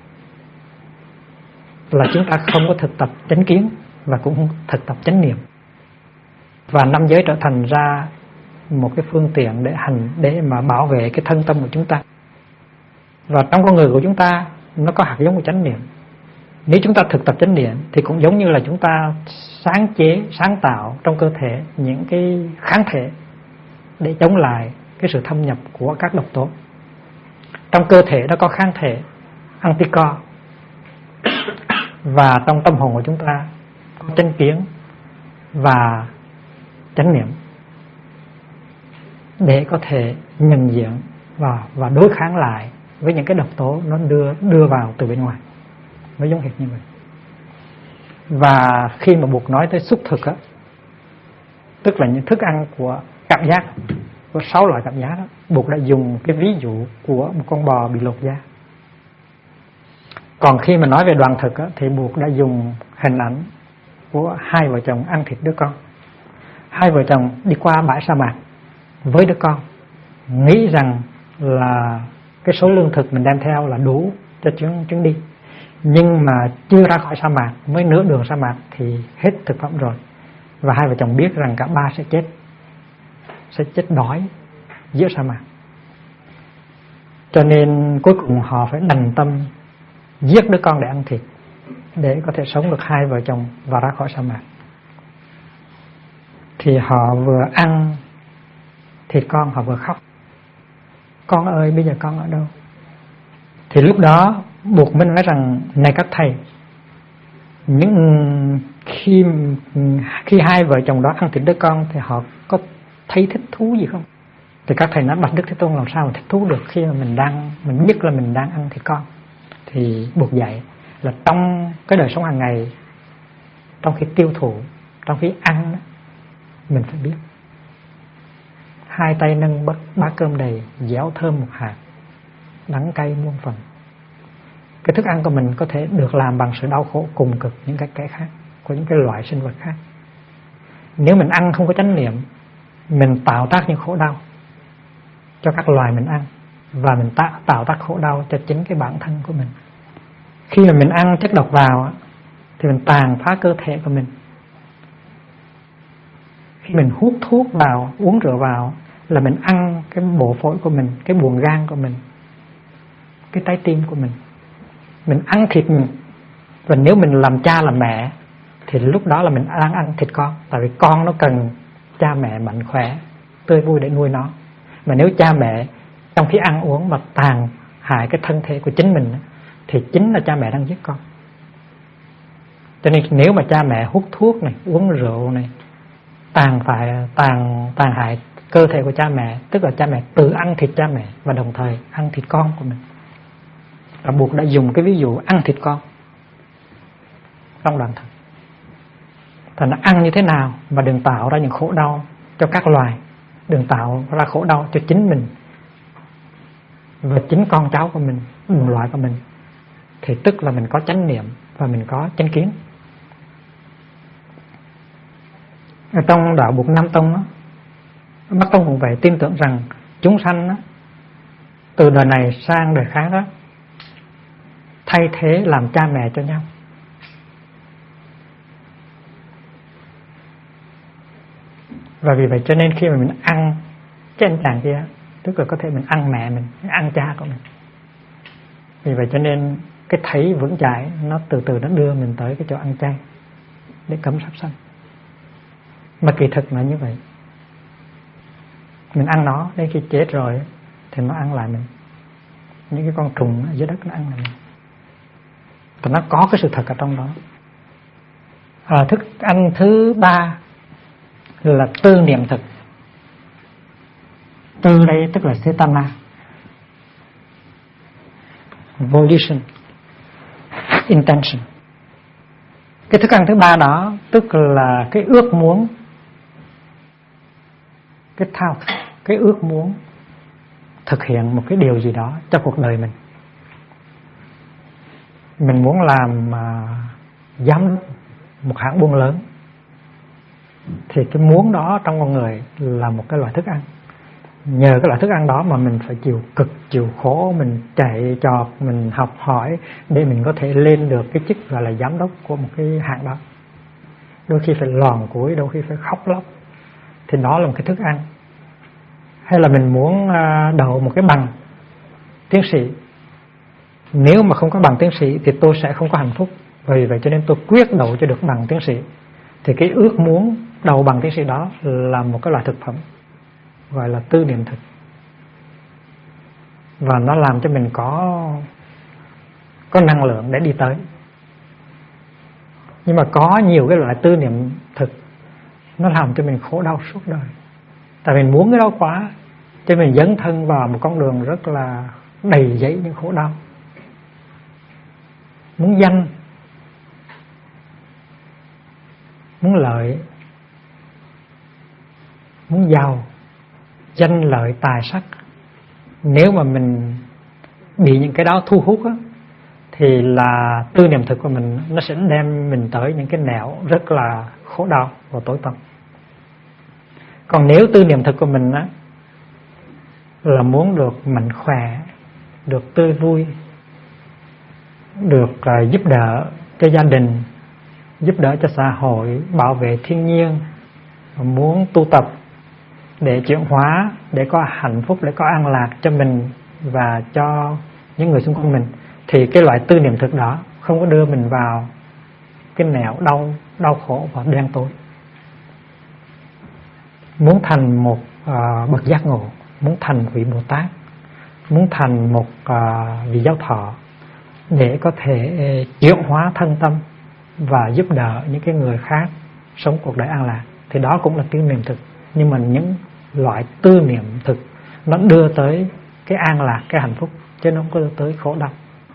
là chúng ta không có thực tập chánh kiến và cũng không thực tập chánh niệm. Và 5 giới trở thành ra một cái phương tiện để mà bảo vệ cái thân tâm của chúng ta. Và trong con người của chúng ta nó có hạt giống của chánh niệm. Nếu chúng ta thực tập chánh niệm thì cũng giống như là chúng ta sáng tạo trong cơ thể những cái kháng thể để chống lại cái sự thâm nhập của các độc tố. Trong cơ thể nó có kháng thể anticorps, và trong tâm hồn của chúng ta có chánh kiến và chánh niệm để có thể nhận diện và đối kháng lại với những cái độc tố nó đưa vào từ bên ngoài. Nó giống hệt như vậy. Và khi mà Bụt nói tới xúc thực á, tức là những thức ăn của cảm giác, có 6 loại cảm giác đó, Bụt đã dùng cái ví dụ của một con bò bị lột da. Còn khi mà nói về đoàn thực á, thì Bụt đã dùng hình ảnh của hai vợ chồng ăn thịt đứa con. Hai vợ chồng đi qua bãi sa mạc với đứa con, nghĩ rằng là cái số lương thực mình đem theo là đủ cho chuyến đi. Nhưng mà chưa ra khỏi sa mạc, mới nửa đường sa mạc thì hết thực phẩm rồi. Và hai vợ chồng biết rằng cả ba sẽ chết đói giữa sa mạc. Cho nên cuối cùng họ phải đành tâm giết đứa con để ăn thịt, để có thể sống được hai vợ chồng và ra khỏi sa mạc. Thì họ vừa ăn thịt con, họ vừa khóc: con ơi, bây giờ con ở đâu? Thì lúc đó Bụt mới nói rằng: này các thầy, khi hai vợ chồng đó ăn thịt đứa con thì họ có thấy thích thú gì không? Thì các thầy nói: bạch Đức Thế Tôn, làm sao mà thích thú được khi mà mình biết là mình đang ăn thịt con. Thì Bụt dạy là trong cái đời sống hàng ngày, trong khi tiêu thụ, trong khi ăn đó, mình phải biết hai tay nâng bát cơm đầy, dẻo thơm một hạt, đắng cay muôn phần. Cái thức ăn của mình có thể được làm bằng sự đau khổ cùng cực những cái khác của những cái loại sinh vật khác. Nếu mình ăn không có chánh niệm, mình tạo tác những khổ đau cho các loài mình ăn, và mình tạo tác khổ đau cho chính cái bản thân của mình. Khi mà mình ăn chất độc vào thì mình tàn phá cơ thể của mình. Khi mình hút thuốc vào, uống rượu vào là mình ăn cái bộ phổi của mình, cái buồng gan của mình, cái trái tim của mình. Mình ăn thịt mình. Và nếu mình làm cha làm mẹ thì lúc đó là mình đang ăn thịt con. Tại vì con nó cần cha mẹ mạnh khỏe, tươi vui để nuôi nó. Mà nếu cha mẹ trong khi ăn uống mà tàn hại cái thân thể của chính mình thì chính là cha mẹ đang giết con. Cho nên nếu mà cha mẹ hút thuốc này, uống rượu này, tàn hại cơ thể của cha mẹ, tức là cha mẹ tự ăn thịt cha mẹ và đồng thời ăn thịt con của mình. Và Bụt đã dùng cái ví dụ ăn thịt con trong đoàn thực. Thành nó ăn như thế nào mà đừng tạo ra những khổ đau cho các loài, đừng tạo ra khổ đau cho chính mình và chính con cháu của mình, đồng loại của mình, thì tức là mình có chánh niệm và mình có chánh kiến. Ở trong đạo Bụt Nam Tông đó, Bắc Tông cũng vậy, tin tưởng rằng chúng sanh đó, từ đời này sang đời khác đó, thay thế làm cha mẹ cho nhau. Và vì vậy cho nên khi mà mình ăn cái anh chàng kia, tức là có thể mình ăn mẹ mình, ăn cha của mình. Vì vậy cho nên cái thấy vững chãi nó từ từ nó đưa mình tới cái chỗ ăn chay để cấm sát sanh. Mà kỳ thực là như vậy. Mình ăn nó đến khi chết rồi thì nó ăn lại mình. Những cái con trùng ở dưới đất nó ăn lại mình. Và nó có cái sự thật ở trong đó. Thức ăn thứ ba là tư niệm thực. Tư đây tức là cetana, volition, intention. Cái thức ăn thứ ba đó tức là cái ước muốn, cái thao, cái ước muốn thực hiện một cái điều gì đó cho cuộc đời mình. Mình muốn làm giám đốc một hãng buôn lớn, thì cái muốn đó trong con người là một cái loại thức ăn. Nhờ cái loại thức ăn đó mà mình phải chịu cực, chịu khổ, mình chạy trọt, mình học hỏi để mình có thể lên được cái chức gọi là giám đốc của một cái hãng đó. Đôi khi phải lòn củi, đôi khi phải khóc lóc. Thì đó là một cái thức ăn. Hay là mình muốn đậu một cái bằng tiến sĩ, Nếu mà không có bằng tiến sĩ thì tôi sẽ không có hạnh phúc. Vì vậy cho nên tôi quyết đậu cho được bằng tiến sĩ. Thì cái ước muốn đậu bằng tiến sĩ đó là một cái loại thực phẩm, gọi là tư niệm thực. Và nó làm cho mình có năng lượng để đi tới. Nhưng mà có nhiều cái loại tư niệm thực nó làm cho mình khổ đau suốt đời. Tại mình muốn cái đó quá, cho mình dấn thân vào một con đường rất là đầy dẫy những khổ đau. Muốn danh, muốn lợi, muốn giàu, danh lợi tài sắc. Nếu mà mình bị những cái đó thu hút á, thì là tư niệm thực của mình nó sẽ đem mình tới những cái nẻo rất là khổ đau và tối tăm. Còn nếu tư niệm thực của mình á là muốn được mạnh khỏe, được tươi vui, được giúp đỡ cho gia đình, giúp đỡ cho xã hội, bảo vệ thiên nhiên, muốn tu tập để chuyển hóa, để có hạnh phúc, để có an lạc cho mình và cho những người xung quanh mình, thì cái loại tư niệm thực đó không có đưa mình vào cái nẻo đau khổ và đen tối. Muốn thành một bậc giác ngộ, muốn thành vị Bồ Tát, muốn thành một vị giáo thọ để có thể chuyển hóa thân tâm và giúp đỡ những cái người khác sống cuộc đời an lạc, thì đó cũng là tư niệm thực. Nhưng mà những loại tư niệm thực nó đưa tới cái an lạc, cái hạnh phúc, chứ nó không có đưa tới khổ đau.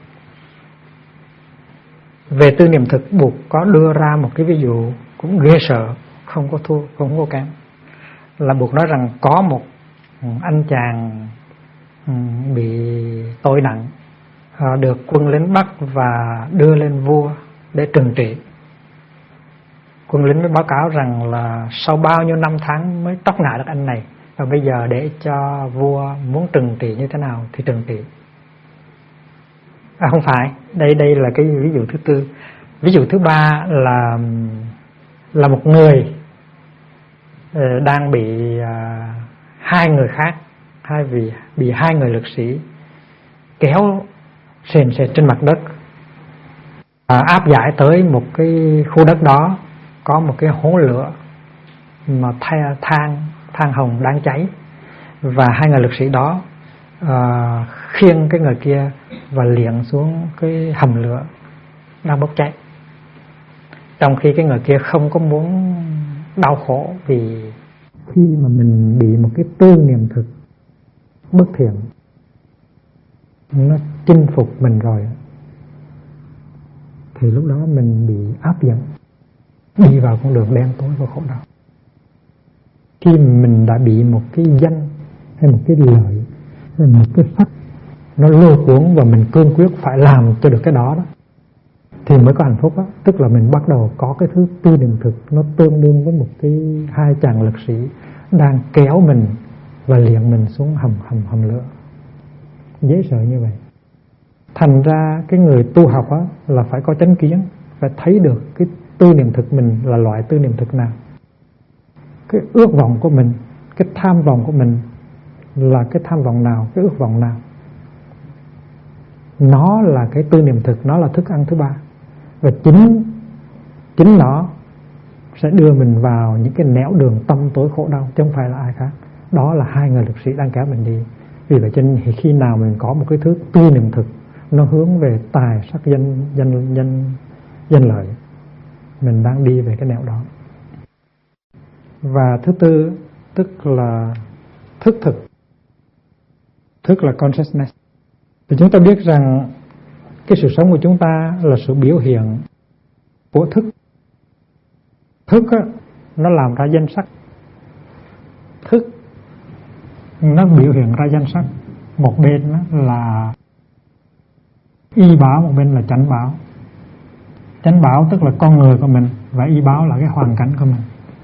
Về tư niệm thực, Bụt có đưa ra một cái ví dụ cũng ghê sợ, không có thua, không có kém. Là Bụt nói rằng có một anh chàng bị tội nặng, được quân lính bắt và đưa lên vua để trừng trị. Quân lính mới báo cáo rằng là sau bao nhiêu năm tháng mới trót ngã được anh này, và bây giờ để cho vua muốn trừng trị như thế nào thì trừng trị. Không phải, đây là cái ví dụ thứ tư. Ví dụ thứ ba là một người đang bị hai người khác, bị hai người lực sĩ kéo sền sệt trên mặt đất, áp giải tới một cái khu đất đó có một cái hố lửa mà than hồng đang cháy, và hai người lực sĩ đó khiêng cái người kia và liệng xuống cái hầm lửa đang bốc cháy, trong khi cái người kia không có muốn đau khổ. Vì khi mà mình bị một cái tư niệm thực bất thiện nó chinh phục mình rồi, thì lúc đó mình bị áp dẫn, đi vào con đường đen tối và khổ đau. Khi mình đã bị một cái danh hay một cái lợi hay một cái sắc nó lôi cuốn và mình cương quyết phải làm cho được cái đó thì mới có hạnh phúc đó. Tức là mình bắt đầu có cái thứ tư niệm thực, nó tương đương với một cái hai chàng lực sĩ đang kéo mình và liệng mình xuống hầm lửa. Dễ sợ như vậy. Thành ra cái người tu học là phải có chánh kiến, phải thấy được cái tư niệm thực mình là loại tư niệm thực nào, cái ước vọng của mình, cái tham vọng của mình là cái tham vọng nào, cái ước vọng nào. Nó là cái tư niệm thực, nó là thức ăn thứ ba. Và chính nó sẽ đưa mình vào những cái nẻo đường tâm tối khổ đau, chứ không phải là ai khác. Đó là hai người lực sĩ đang kéo mình đi. Vì vậy cho nên khi nào mình có một cái thứ tư niệm thực nó hướng về tài sắc danh lợi, mình đang đi về cái nẻo đó. Và thứ tư tức là thức thực, thức là consciousness. Thì chúng ta biết rằng cái sự sống của chúng ta là sự biểu hiện của thức. Thức nó làm ra danh sắc. Thức nó biểu hiện ra danh sắc. Một bên là y báo, một bên là chánh báo. Chánh báo tức là con người của mình, và y báo là cái hoàn cảnh của mình.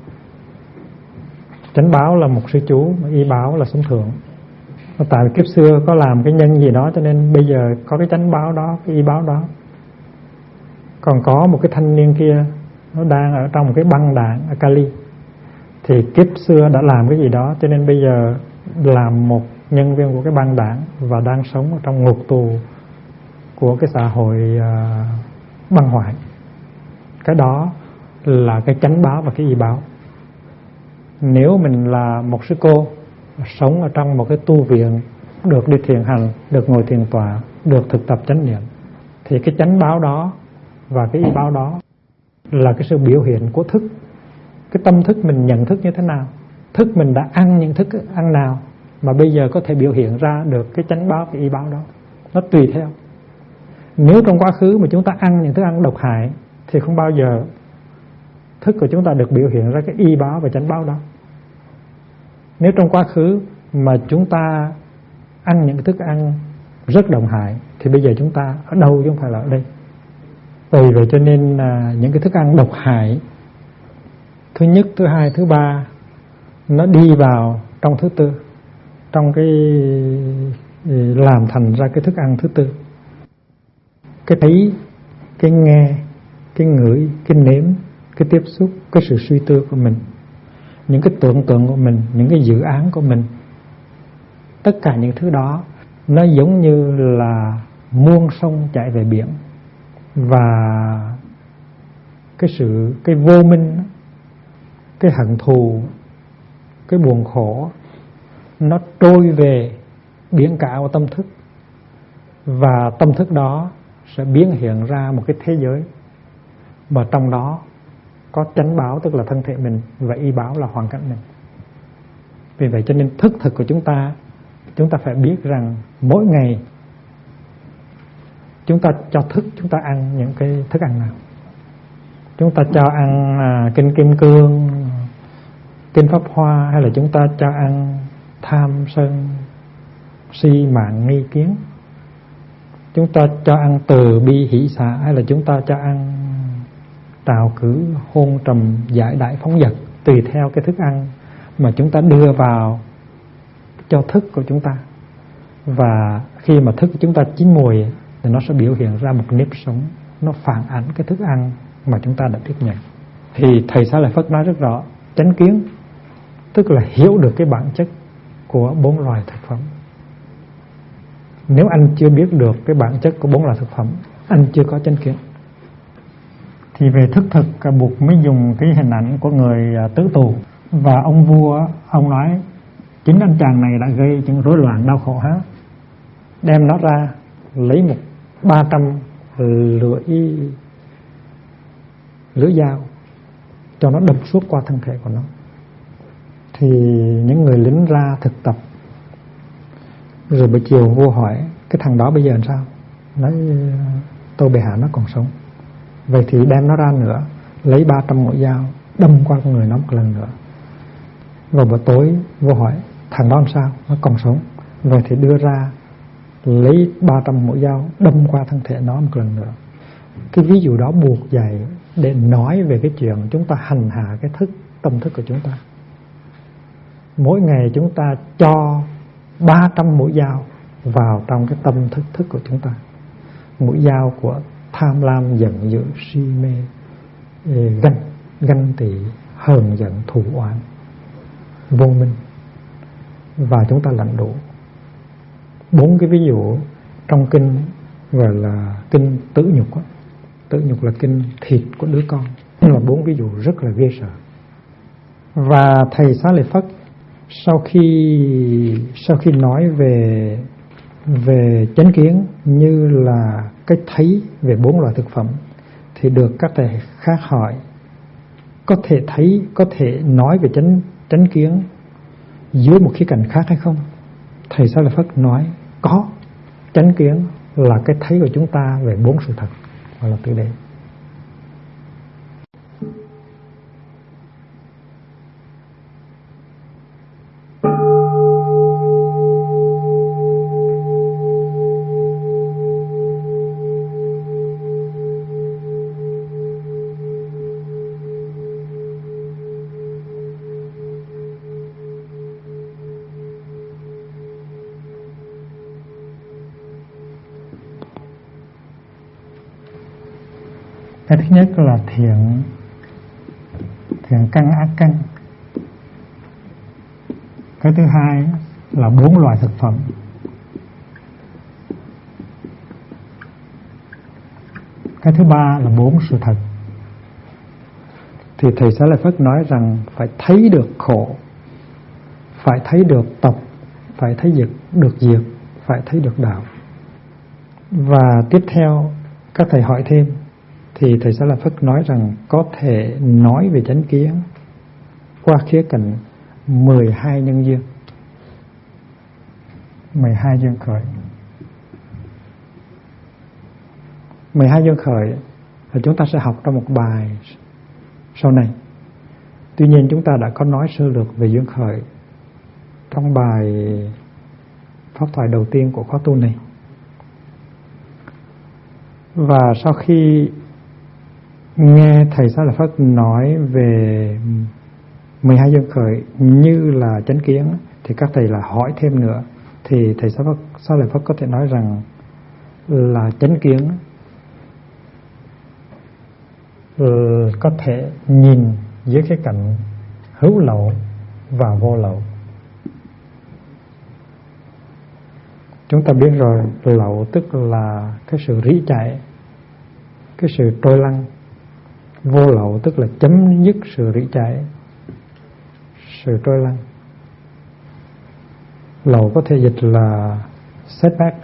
Chánh báo là một sư chú, y báo là sống thượng. Tại vì kiếp xưa có làm cái nhân gì đó cho nên bây giờ có cái chánh báo đó, cái y báo đó. Còn có một cái thanh niên kia, nó đang ở trong một cái băng đảng ở Cali, thì kiếp xưa đã làm cái gì đó cho nên bây giờ làm một nhân viên của cái băng đảng và đang sống ở trong ngục tù của cái xã hội băng hoại. Cái đó là cái chánh báo và cái y báo. Nếu mình là một sư cô sống ở trong một cái tu viện, được đi thiền hành, được ngồi thiền tọa, được thực tập chánh niệm, thì cái chánh báo đó và cái y báo đó là cái sự biểu hiện của thức. Cái tâm thức mình nhận thức như thế nào, thức mình đã ăn những thức ăn nào mà bây giờ có thể biểu hiện ra được cái chánh báo và y báo đó. Nó tùy theo. Nếu trong quá khứ mà chúng ta ăn những thức ăn độc hại thì không bao giờ thức của chúng ta được biểu hiện ra cái y báo và chánh báo đó. Nếu trong quá khứ mà chúng ta ăn những thức ăn rất độc hại thì bây giờ chúng ta ở đâu chứ không phải là ở đây. Vì vậy cho nên những cái thức ăn độc hại thứ nhất, thứ hai, thứ ba nó đi vào trong thứ tư, trong cái làm thành ra cái thức ăn thứ tư. Cái thấy, cái nghe, cái ngửi, cái nếm, cái tiếp xúc, cái sự suy tư của mình, những cái tưởng tượng của mình, những cái dự án của mình, tất cả những thứ đó nó giống như là muôn sông chảy về biển. Và cái vô minh, cái hận thù, cái buồn khổ nó trôi về biển cả của tâm thức. Và tâm thức đó sẽ biến hiện ra một cái thế giới mà trong đó có chánh báo, tức là thân thể mình, và y báo là hoàn cảnh mình. Vì vậy cho nên thức thực của chúng ta phải biết rằng mỗi ngày chúng ta cho thức chúng ta ăn những cái thức ăn nào. Chúng ta cho ăn kinh kim cương, kinh pháp hoa, hay là chúng ta cho ăn tham sân si mạng nghi kiến. Chúng ta cho ăn từ bi hỷ xả, hay là chúng ta cho ăn trào cử hôn trầm giải đại phóng dật. Tùy theo cái thức ăn mà chúng ta đưa vào cho thức của chúng ta. Và khi mà thức của chúng ta chín mùi thì nó sẽ biểu hiện ra một nếp sống, nó phản ảnh cái thức ăn mà chúng ta đã tiếp nhận. Thì Thầy Xá Lợi Phất nói rất rõ, chánh kiến tức là hiểu được cái bản chất của 4 loài thực phẩm. Nếu anh chưa biết được cái bản chất của 4 loài thực phẩm, anh chưa có chánh kiến. Thì về thức thực, Bụt mới dùng cái hình ảnh của người tứ tù. Và ông vua, ông nói chính anh chàng này đã gây những rối loạn đau khổ hết. Đem nó ra, lấy 300 lưỡi dao cho nó đâm suốt qua thân thể của nó. Thì những người lính ra thực tập. Rồi buổi chiều vua hỏi cái thằng đó bây giờ làm sao? Nói tôi bệ hạ nó còn sống. Vậy thì đem nó ra nữa, lấy 300 mũi dao đâm qua con người nó một lần nữa. Vào buổi tối vua hỏi thằng đó làm sao? Nó còn sống. Vậy thì đưa ra, lấy 300 mũi dao đâm qua thân thể nó một lần nữa. Cái ví dụ đó buộc dạy để nói về cái chuyện chúng ta hành hạ cái tâm thức của chúng ta. Mỗi ngày chúng ta cho 300 mũi dao vào trong cái tâm thức của chúng ta. Mũi dao của tham lam, giận dữ, si mê, ganh tị, hờn giận, thù oán, vô minh. Và chúng ta lãnh đủ 4 cái ví dụ trong kinh gọi là kinh tử nhục. Tử nhục là kinh thịt của đứa con. Là 4 ví dụ rất là ghê sợ. Và Thầy Xá Lợi Phất sau khi nói về chánh kiến như là cái thấy về 4 loại thực phẩm, thì được các thầy khác hỏi có thể thấy, có thể nói về chánh kiến dưới một khía cạnh khác hay không? Thầy Xá Lợi Phất nói có. Chánh kiến là cái thấy của chúng ta về 4 sự thật, hoặc là tự đế. Cái thứ nhất là thiện căn ác căn. Cái thứ hai là 4 loại thực phẩm. Cái thứ ba là 4 sự thật. Thì Thầy Xá Lợi Phất nói rằng phải thấy được khổ, phải thấy được tập, phải thấy được diệt, phải thấy được đạo. Và tiếp theo các thầy hỏi thêm, thì Thầy Xá Lợi Phất nói rằng có thể nói về chánh kiến qua khía cạnh 12 nhân duyên, 12 duyên khởi. 12 duyên khởi là chúng ta sẽ học trong một bài sau này. Tuy nhiên chúng ta đã có nói sơ lược về duyên khởi trong bài pháp thoại đầu tiên của khóa tu này. Và sau khi nghe Thầy Xá Lợi Phất nói về 12 duyên khởi như là chánh kiến, thì các thầy là hỏi thêm nữa. Thì Thầy Xá Lợi Phất có thể nói rằng là chánh kiến có thể nhìn dưới cái cạnh hữu lậu và vô lậu. Chúng ta biết rồi, lậu tức là cái sự rỉ chạy, cái sự trôi lăn. Vô lậu tức là chấm dứt sự rỉ chạy, sự trôi lăn. Lậu có thể dịch là setback,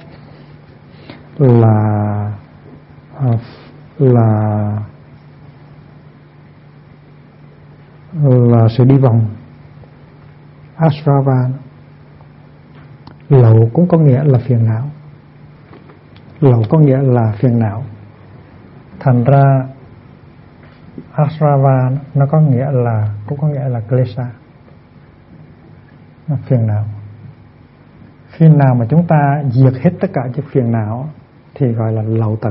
là sự đi vòng. Asrava, lậu cũng có nghĩa là phiền não. Lậu có nghĩa là phiền não. Thành ra Asrava nó có nghĩa là, cũng có nghĩa là klesha, nó phiền não. Khi nào mà chúng ta diệt hết tất cả những phiền não thì gọi là lậu tận.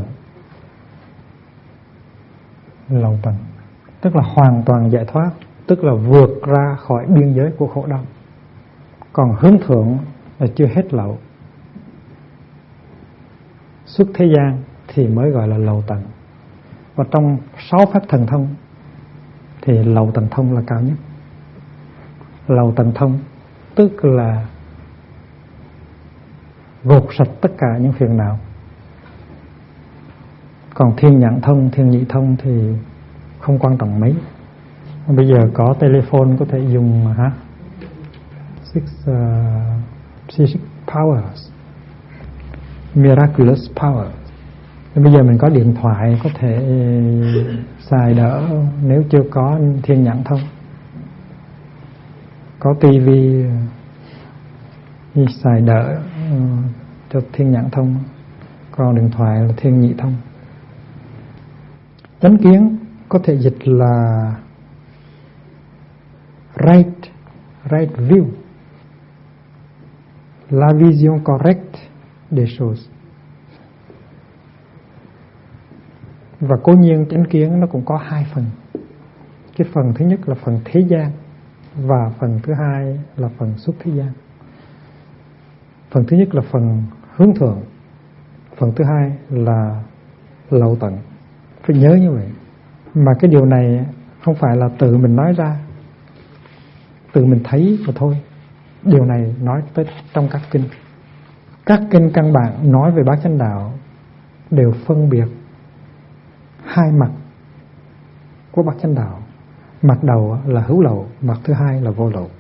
Lậu tận tức là hoàn toàn giải thoát, tức là vượt ra khỏi biên giới của khổ đau. Còn hướng thượng là chưa hết lậu. Xuất thế gian thì mới gọi là lậu tận. Và trong 6 pháp thần thông thì lậu tận thông là cao nhất. Lậu tận thông tức là gột sạch tất cả những phiền não. Còn thiên nhãn thông, thiên nhị thông thì không quan trọng mấy. Bây giờ có telephone có thể dùng psychic powers, miraculous powers. Bây giờ mình có điện thoại có thể xài đỡ nếu chưa có thiên nhãn thông. Có tivi xài đỡ cho thiên nhãn thông. Còn điện thoại là thiên nhị thông. Chánh kiến có thể dịch là right view, la vision correcte des choses. Và cố nhiên chánh kiến nó cũng có 2 phần. Cái phần thứ nhất là phần thế gian, và phần thứ hai là phần xuất thế gian. Phần thứ nhất là phần hướng thượng, phần thứ hai là lậu tận. Phải nhớ như vậy. Mà cái điều này không phải là tự mình nói ra, tự mình thấy mà thôi. Điều này nói tới trong các kinh. Các kinh căn bản nói về bát chánh đạo đều phân biệt 2 mặt của bát chánh đạo. Mặt đầu là hữu lậu, mặt thứ hai là vô lậu.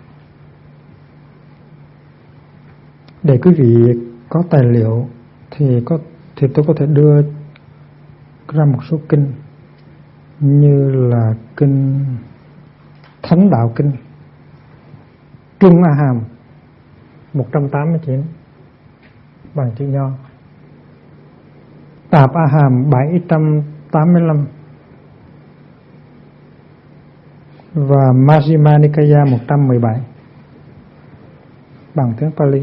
Để quý vị có tài liệu thì tôi có thể đưa ra một số kinh như là kinh Thánh Đạo Kinh, Trung A Hàm 189 bằng chữ nho, Tạp A Hàm 785 và Majjhima Nikaya 117 bằng tiếng Pali.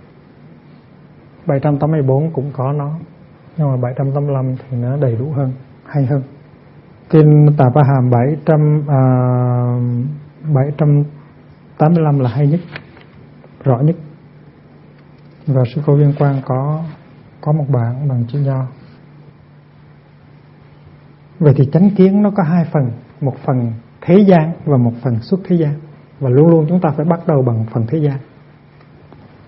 784 cũng có nó, nhưng mà 785 thì nó đầy đủ hơn, hay hơn. Kinh Tạp A Hàm 785 là hay nhất, rõ nhất. Và sư cô Viên Quang có một bản bằng chữ nho. Vậy thì chánh kiến nó có 2 phần, một phần thế gian và một phần xuất thế gian. Và luôn luôn chúng ta phải bắt đầu bằng phần thế gian.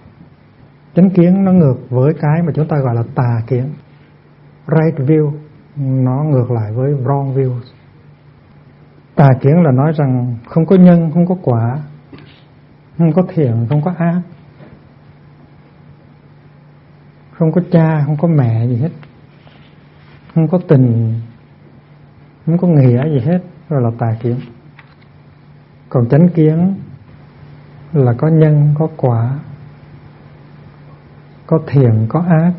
Chánh kiến nó ngược với cái mà chúng ta gọi là tà kiến, right view, nó ngược lại với wrong views. Tà kiến là nói rằng không có nhân, không có quả, không có thiện, không có ác, không có cha, không có mẹ gì hết, không có tình, không có nghĩa gì hết, rồi là tà kiến. Còn chánh kiến là có nhân, có quả, có thiện, có ác,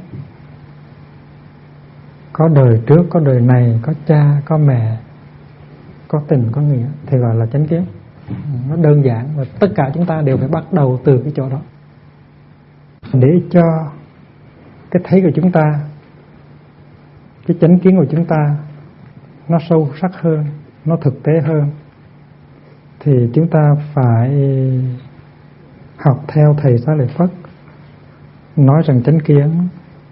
có đời trước, có đời này, có cha, có mẹ, có tình, có nghĩa, thì gọi là chánh kiến. Nó đơn giản và tất cả chúng ta đều phải bắt đầu từ cái chỗ đó để cho cái thấy của chúng ta, cái chánh kiến của chúng ta nó sâu sắc hơn, nó thực tế hơn, thì chúng ta phải học theo thầy Xá Lợi Phất nói rằng chánh kiến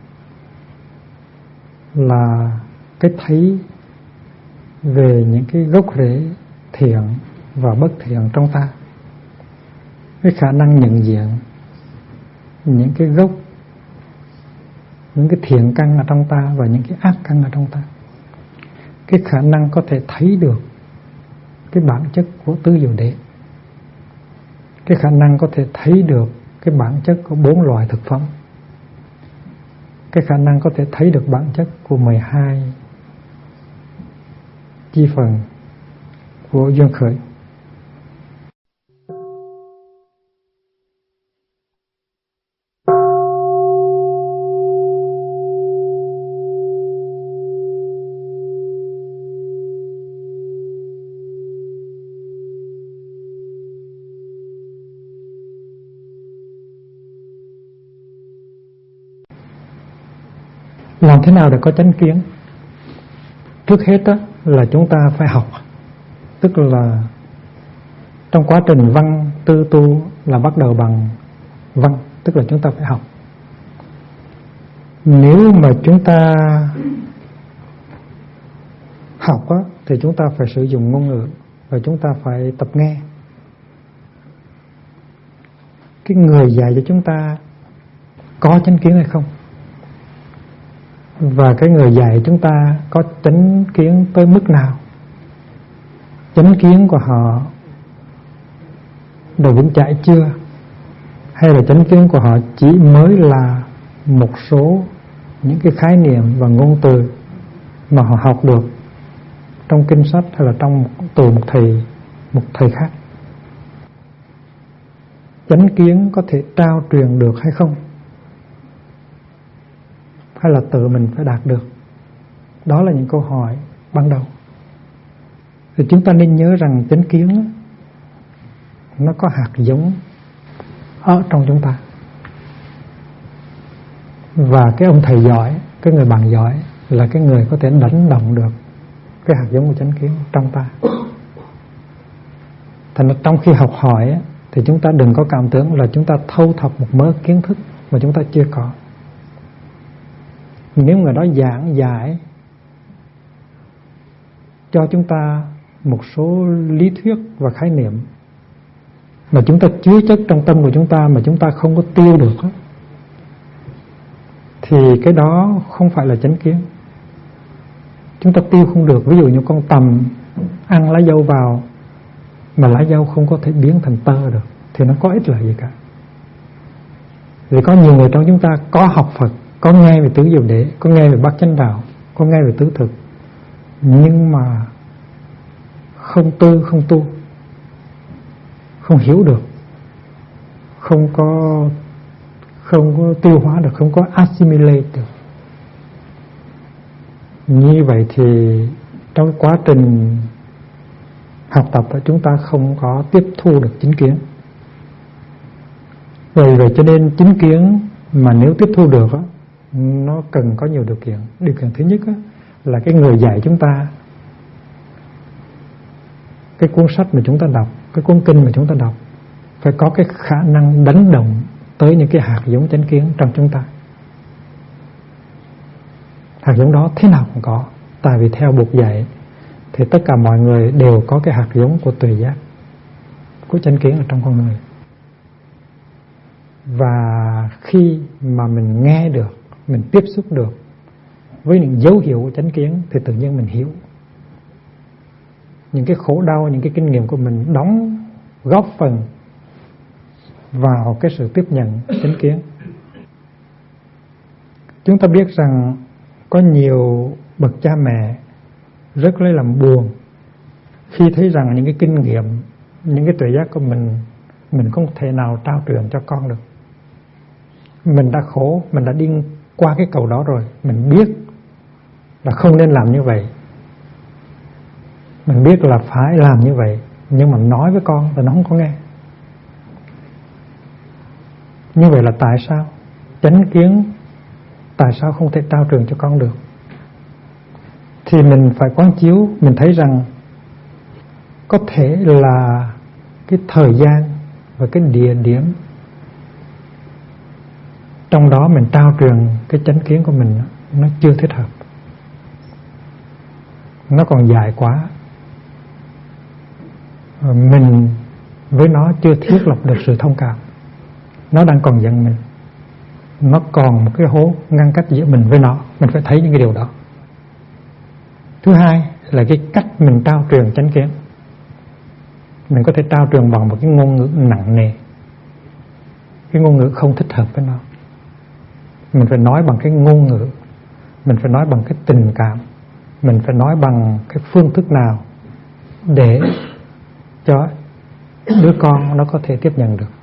là cái thấy về những cái gốc rễ thiện và bất thiện trong ta, cái khả năng nhận diện những cái gốc, những cái thiện căn ở trong ta và những cái ác căn ở trong ta, cái khả năng có thể thấy được cái bản chất của tứ diệu đế, cái khả năng có thể thấy được cái bản chất của 4 loại thực phẩm, cái khả năng có thể thấy được bản chất của 12 chi phần của duyên khởi. Làm thế nào để có chánh kiến? Trước hết đó là chúng ta phải học, tức là trong quá trình văn tư tu là bắt đầu bằng văn, tức là chúng ta phải học. Nếu mà chúng ta học á, thì chúng ta phải sử dụng ngôn ngữ và chúng ta phải tập nghe. Cái người dạy cho chúng ta có chánh kiến hay không, và cái người dạy chúng ta có chánh kiến tới mức nào, chánh kiến của họ đã vững chãi chưa, hay là chánh kiến của họ chỉ mới là một số những cái khái niệm và ngôn từ mà họ học được trong kinh sách hay là trong từ một thầy khác. Chánh kiến có thể trao truyền được hay không, hay là tự mình phải đạt được? Đó là những câu hỏi ban đầu. Thì chúng ta nên nhớ rằng chánh kiến nó có hạt giống ở trong chúng ta, và cái ông thầy giỏi, cái người bạn giỏi là cái người có thể đánh động được cái hạt giống của chánh kiến trong ta. Thành ra trong khi học hỏi thì chúng ta đừng có cảm tưởng là chúng ta thâu thập một mớ kiến thức mà chúng ta chưa có. Nếu người đó giảng giải cho chúng ta một số lý thuyết và khái niệm mà chúng ta chứa chất trong tâm của chúng ta mà chúng ta không có tiêu được, thì cái đó không phải là chánh kiến. Chúng ta tiêu không được. Ví dụ như con tằm ăn lá dâu vào mà lá dâu không có thể biến thành tơ được thì nó có ích lợi gì cả. Vì có nhiều người trong chúng ta có học Phật, có nghe về tứ diệu đế, có nghe về bát chánh đạo, có nghe về tứ thực, nhưng mà không tư, không tu, không hiểu được, không có tiêu hóa được, không có assimilate được. Như vậy thì trong quá trình học tập chúng ta không có tiếp thu được chính kiến. Vì vậy cho nên chính kiến mà nếu tiếp thu được nó cần có nhiều điều kiện. Điều kiện thứ nhất là cái người dạy chúng ta, cái cuốn sách mà chúng ta đọc, cái cuốn kinh mà chúng ta đọc phải có cái khả năng đánh động tới những cái hạt giống chánh kiến trong chúng ta. Hạt giống đó thế nào cũng có, tại vì theo Bụt dạy thì tất cả mọi người đều có cái hạt giống của tuệ giác, của chánh kiến ở trong con người. Và khi mà mình nghe được, mình tiếp xúc được với những dấu hiệu của chánh kiến thì tự nhiên mình hiểu. Những cái khổ đau, những cái kinh nghiệm của mình đóng góp phần vào cái sự tiếp nhận chánh kiến. Chúng ta biết rằng có nhiều bậc cha mẹ rất lấy làm buồn khi thấy rằng những cái kinh nghiệm, những cái tuệ giác của mình không thể nào trao truyền cho con được. Mình đã khổ, mình đã đi qua cái cầu đó rồi, mình biết là không nên làm như vậy, mình biết là phải làm như vậy, nhưng mà nói với con thì nó không có nghe. Như vậy là tại sao chánh kiến tại sao không thể trao truyền cho con được? Thì mình phải quán chiếu, mình thấy rằng có thể là cái thời gian và cái địa điểm trong đó mình trao truyền cái chánh kiến của mình nó chưa thích hợp, nó còn dài quá, mình với nó chưa thiết lập được sự thông cảm, nó đang còn giận mình, nó còn một cái hố ngăn cách giữa mình với nó, mình phải thấy những cái điều đó. Thứ hai là cái cách mình trao truyền chánh kiến. Mình có thể trao truyền bằng một cái ngôn ngữ nặng nề, cái ngôn ngữ không thích hợp với nó. Mình phải nói bằng cái ngôn ngữ, mình phải nói bằng cái tình cảm, mình phải nói bằng cái phương thức nào để cho đứa con nó có thể tiếp nhận được.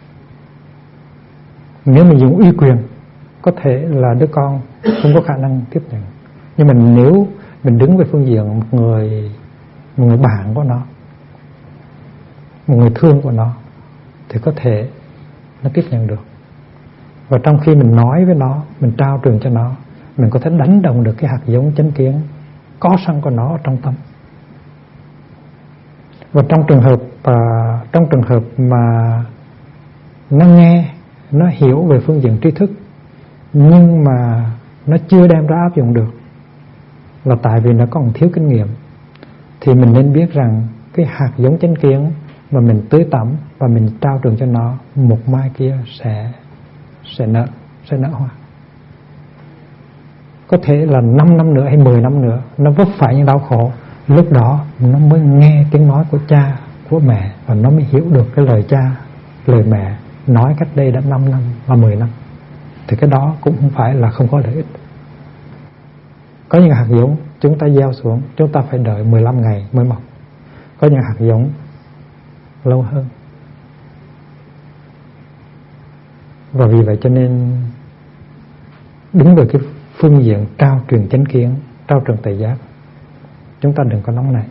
Nếu mình dùng uy quyền, có thể là đứa con không có khả năng tiếp nhận. Nhưng mà nếu mình đứng về phương diện một người bạn của nó, một người thương của nó, thì có thể nó tiếp nhận được. Và trong khi mình nói với nó, mình trao truyền cho nó, mình có thể đánh động được cái hạt giống chánh kiến có sẵn của nó ở trong tâm. Và trong trường hợp mà nó nghe, nó hiểu về phương diện tri thức, nhưng mà nó chưa đem ra áp dụng được, là tại vì nó còn thiếu kinh nghiệm, thì mình nên biết rằng cái hạt giống chánh kiến mà mình tưới tẩm và mình trao truyền cho nó, một mai kia sẽ nở hoa. Có thể là 5 năm nữa hay 10 năm nữa, nó vấp phải những đau khổ, lúc đó nó mới nghe tiếng nói của cha, của mẹ, và nó mới hiểu được cái lời cha, lời mẹ nói cách đây đã 5 năm và 10 năm. Thì cái đó cũng không phải là không có lợi ích. Có những hạt giống chúng ta gieo xuống, chúng ta phải đợi 15 ngày mới mọc. Có những hạt giống lâu hơn. Và vì vậy cho nên đứng về cái phương diện trao truyền chánh kiến, trao truyền tuệ giác, chúng ta đừng có nóng nảy.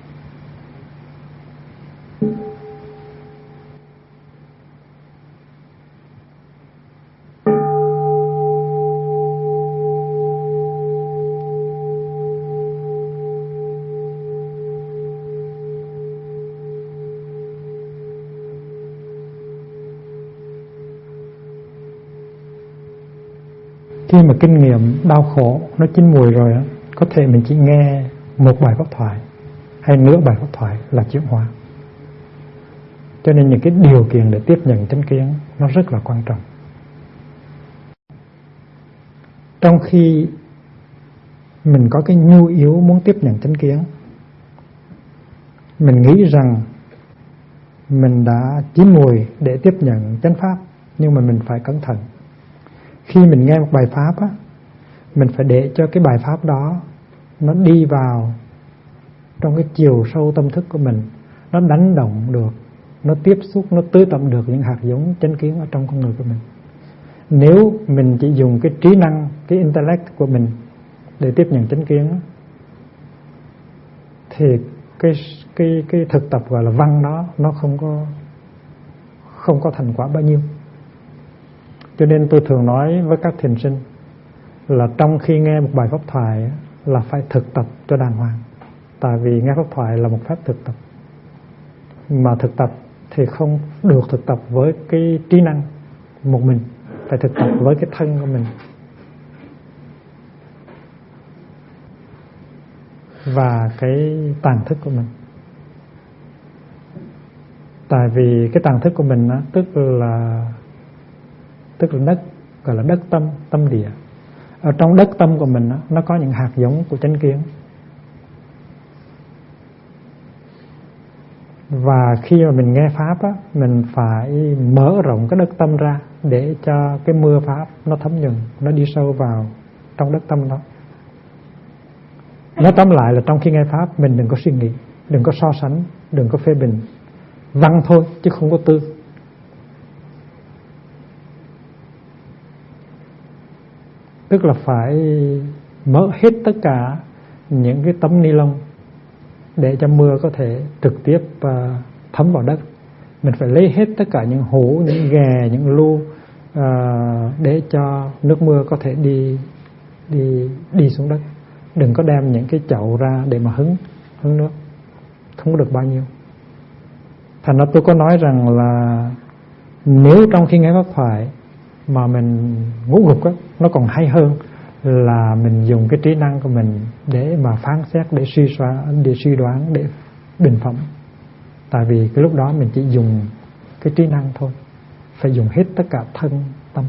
Khi mà kinh nghiệm đau khổ nó chín mùi rồi đó, có thể mình chỉ nghe một bài pháp thoại hay nửa bài pháp thoại là chuyển hóa. Cho nên những cái điều kiện để tiếp nhận chánh kiến nó rất là quan trọng. Trong khi mình có cái nhu yếu muốn tiếp nhận chánh kiến, mình nghĩ rằng mình đã chín mùi để tiếp nhận chánh pháp, nhưng mà mình phải cẩn thận. Khi mình nghe một bài pháp á, mình phải để cho cái bài pháp đó nó đi vào trong cái chiều sâu tâm thức của mình, nó đánh động được, nó tiếp xúc, nó tưới tẩm được những hạt giống chánh kiến ở trong con người của mình. Nếu mình chỉ dùng cái trí năng, cái intellect của mình để tiếp nhận chánh kiến, thì cái thực tập gọi là văn đó nó không có thành quả bao nhiêu. Cho nên tôi thường nói với các thiền sinh là trong khi nghe một bài pháp thoại là phải thực tập cho đàng hoàng. Tại vì nghe pháp thoại là một phép thực tập, mà thực tập thì không được thực tập với cái trí năng một mình, phải thực tập với cái thân của mình và cái tàng thức của mình. Tại vì cái tàng thức của mình đó, tức là đất, gọi là đất tâm địa. ở trong đất tâm của mình nó có những hạt giống của chánh kiến. Và khi mà mình nghe pháp á, mình phải mở rộng cái đất tâm ra để cho cái mưa pháp nó thấm nhuần, nó đi sâu vào trong đất tâm đó. Nói tóm lại là trong khi nghe pháp mình đừng có suy nghĩ, đừng có so sánh, đừng có phê bình, văn thôi chứ không có tư. Tức là phải mở hết tất cả những cái tấm ni lông để cho mưa có thể trực tiếp thấm vào đất. Mình phải lấy hết tất cả những hũ, những ghè, những lu để cho nước mưa có thể đi xuống đất. Đừng có đem những cái chậu ra để mà hứng nước, không có được bao nhiêu. Thành ra tôi có nói rằng là nếu trong khi nghe pháp thoại mà mình ngủ gục á, nó còn hay hơn là mình dùng cái trí năng của mình để mà phán xét, để suy đoán, để bình phẩm. Tại vì cái lúc đó mình chỉ dùng cái trí năng thôi, phải dùng hết tất cả thân tâm.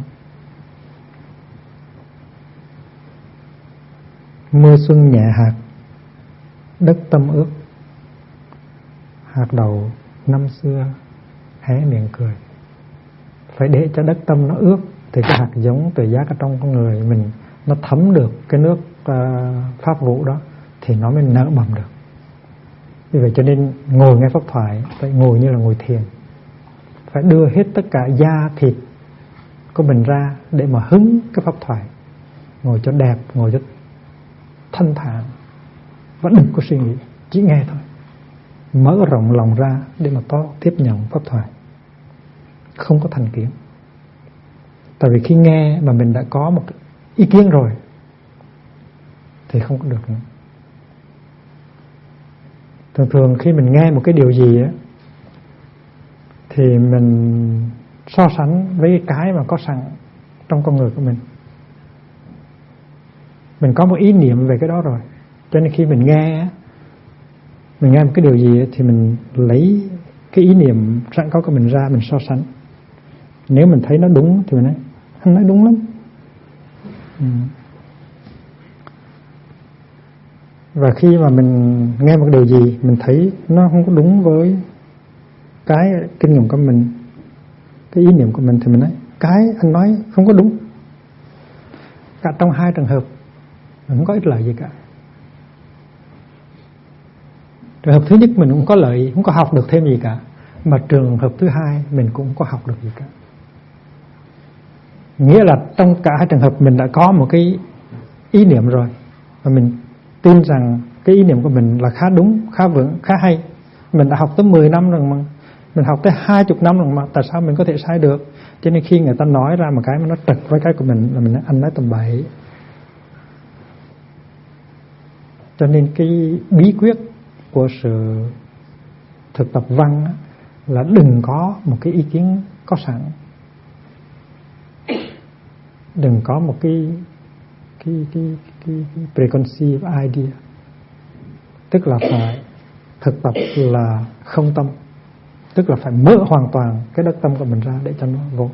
Mưa xuân nhẹ hạt, đất tâm ướt. Hạt đậu năm xưa hé miệng cười. Phải để cho đất tâm nó ướt thì cái hạt giống tự giác ở trong con người mình nó thấm được cái nước pháp vũ đó thì nó mới nở mầm được. Vì vậy cho nên ngồi nghe pháp thoại phải ngồi như là ngồi thiền, phải đưa hết tất cả da thịt của mình ra để mà hứng cái pháp thoại. Ngồi cho đẹp, ngồi cho thanh thản, và đừng có suy nghĩ, chỉ nghe thôi. Mở rộng lòng ra để mà tiếp nhận pháp thoại, không có thành kiến. Tại vì khi nghe mà mình đã có một ý kiến rồi thì không có được nữa. Thường khi mình nghe một cái điều gì á thì mình so sánh với cái mà có sẵn trong con người của mình. Mình có một ý niệm về cái đó rồi, cho nên khi mình nghe một cái điều gì thì mình lấy cái ý niệm sẵn có của mình ra, mình so sánh. Nếu mình thấy nó đúng thì mình nói anh nói đúng lắm. Và khi mà mình nghe một điều gì mình thấy nó không có đúng với cái kinh nghiệm của mình, cái ý niệm của mình, thì mình nói cái anh nói không có đúng. Cả trong hai trường hợp mình không có ích lợi gì cả. Trường hợp thứ nhất mình cũng có lợi, không có học được thêm gì cả. Mà trường hợp thứ hai mình cũng không có học được gì cả. Nghĩa là trong cả hai trường hợp mình đã có một cái ý niệm rồi, và mình tin rằng cái ý niệm của mình là khá đúng, khá vững, khá hay. Mình đã học tới 10 năm rồi mà, mình học tới 20 năm rồi mà, tại sao mình có thể sai được? Cho nên khi người ta nói ra một cái mà nó trật với cái của mình là mình nói anh nói tầm bậy. Cho nên cái bí quyết của sự thực tập văn là đừng có một cái ý kiến có sẵn, đừng có một cái preconceived idea. Tức là phải thực tập là không tâm, tức là phải mở hoàn toàn cái đất tâm của mình ra để cho nó vô.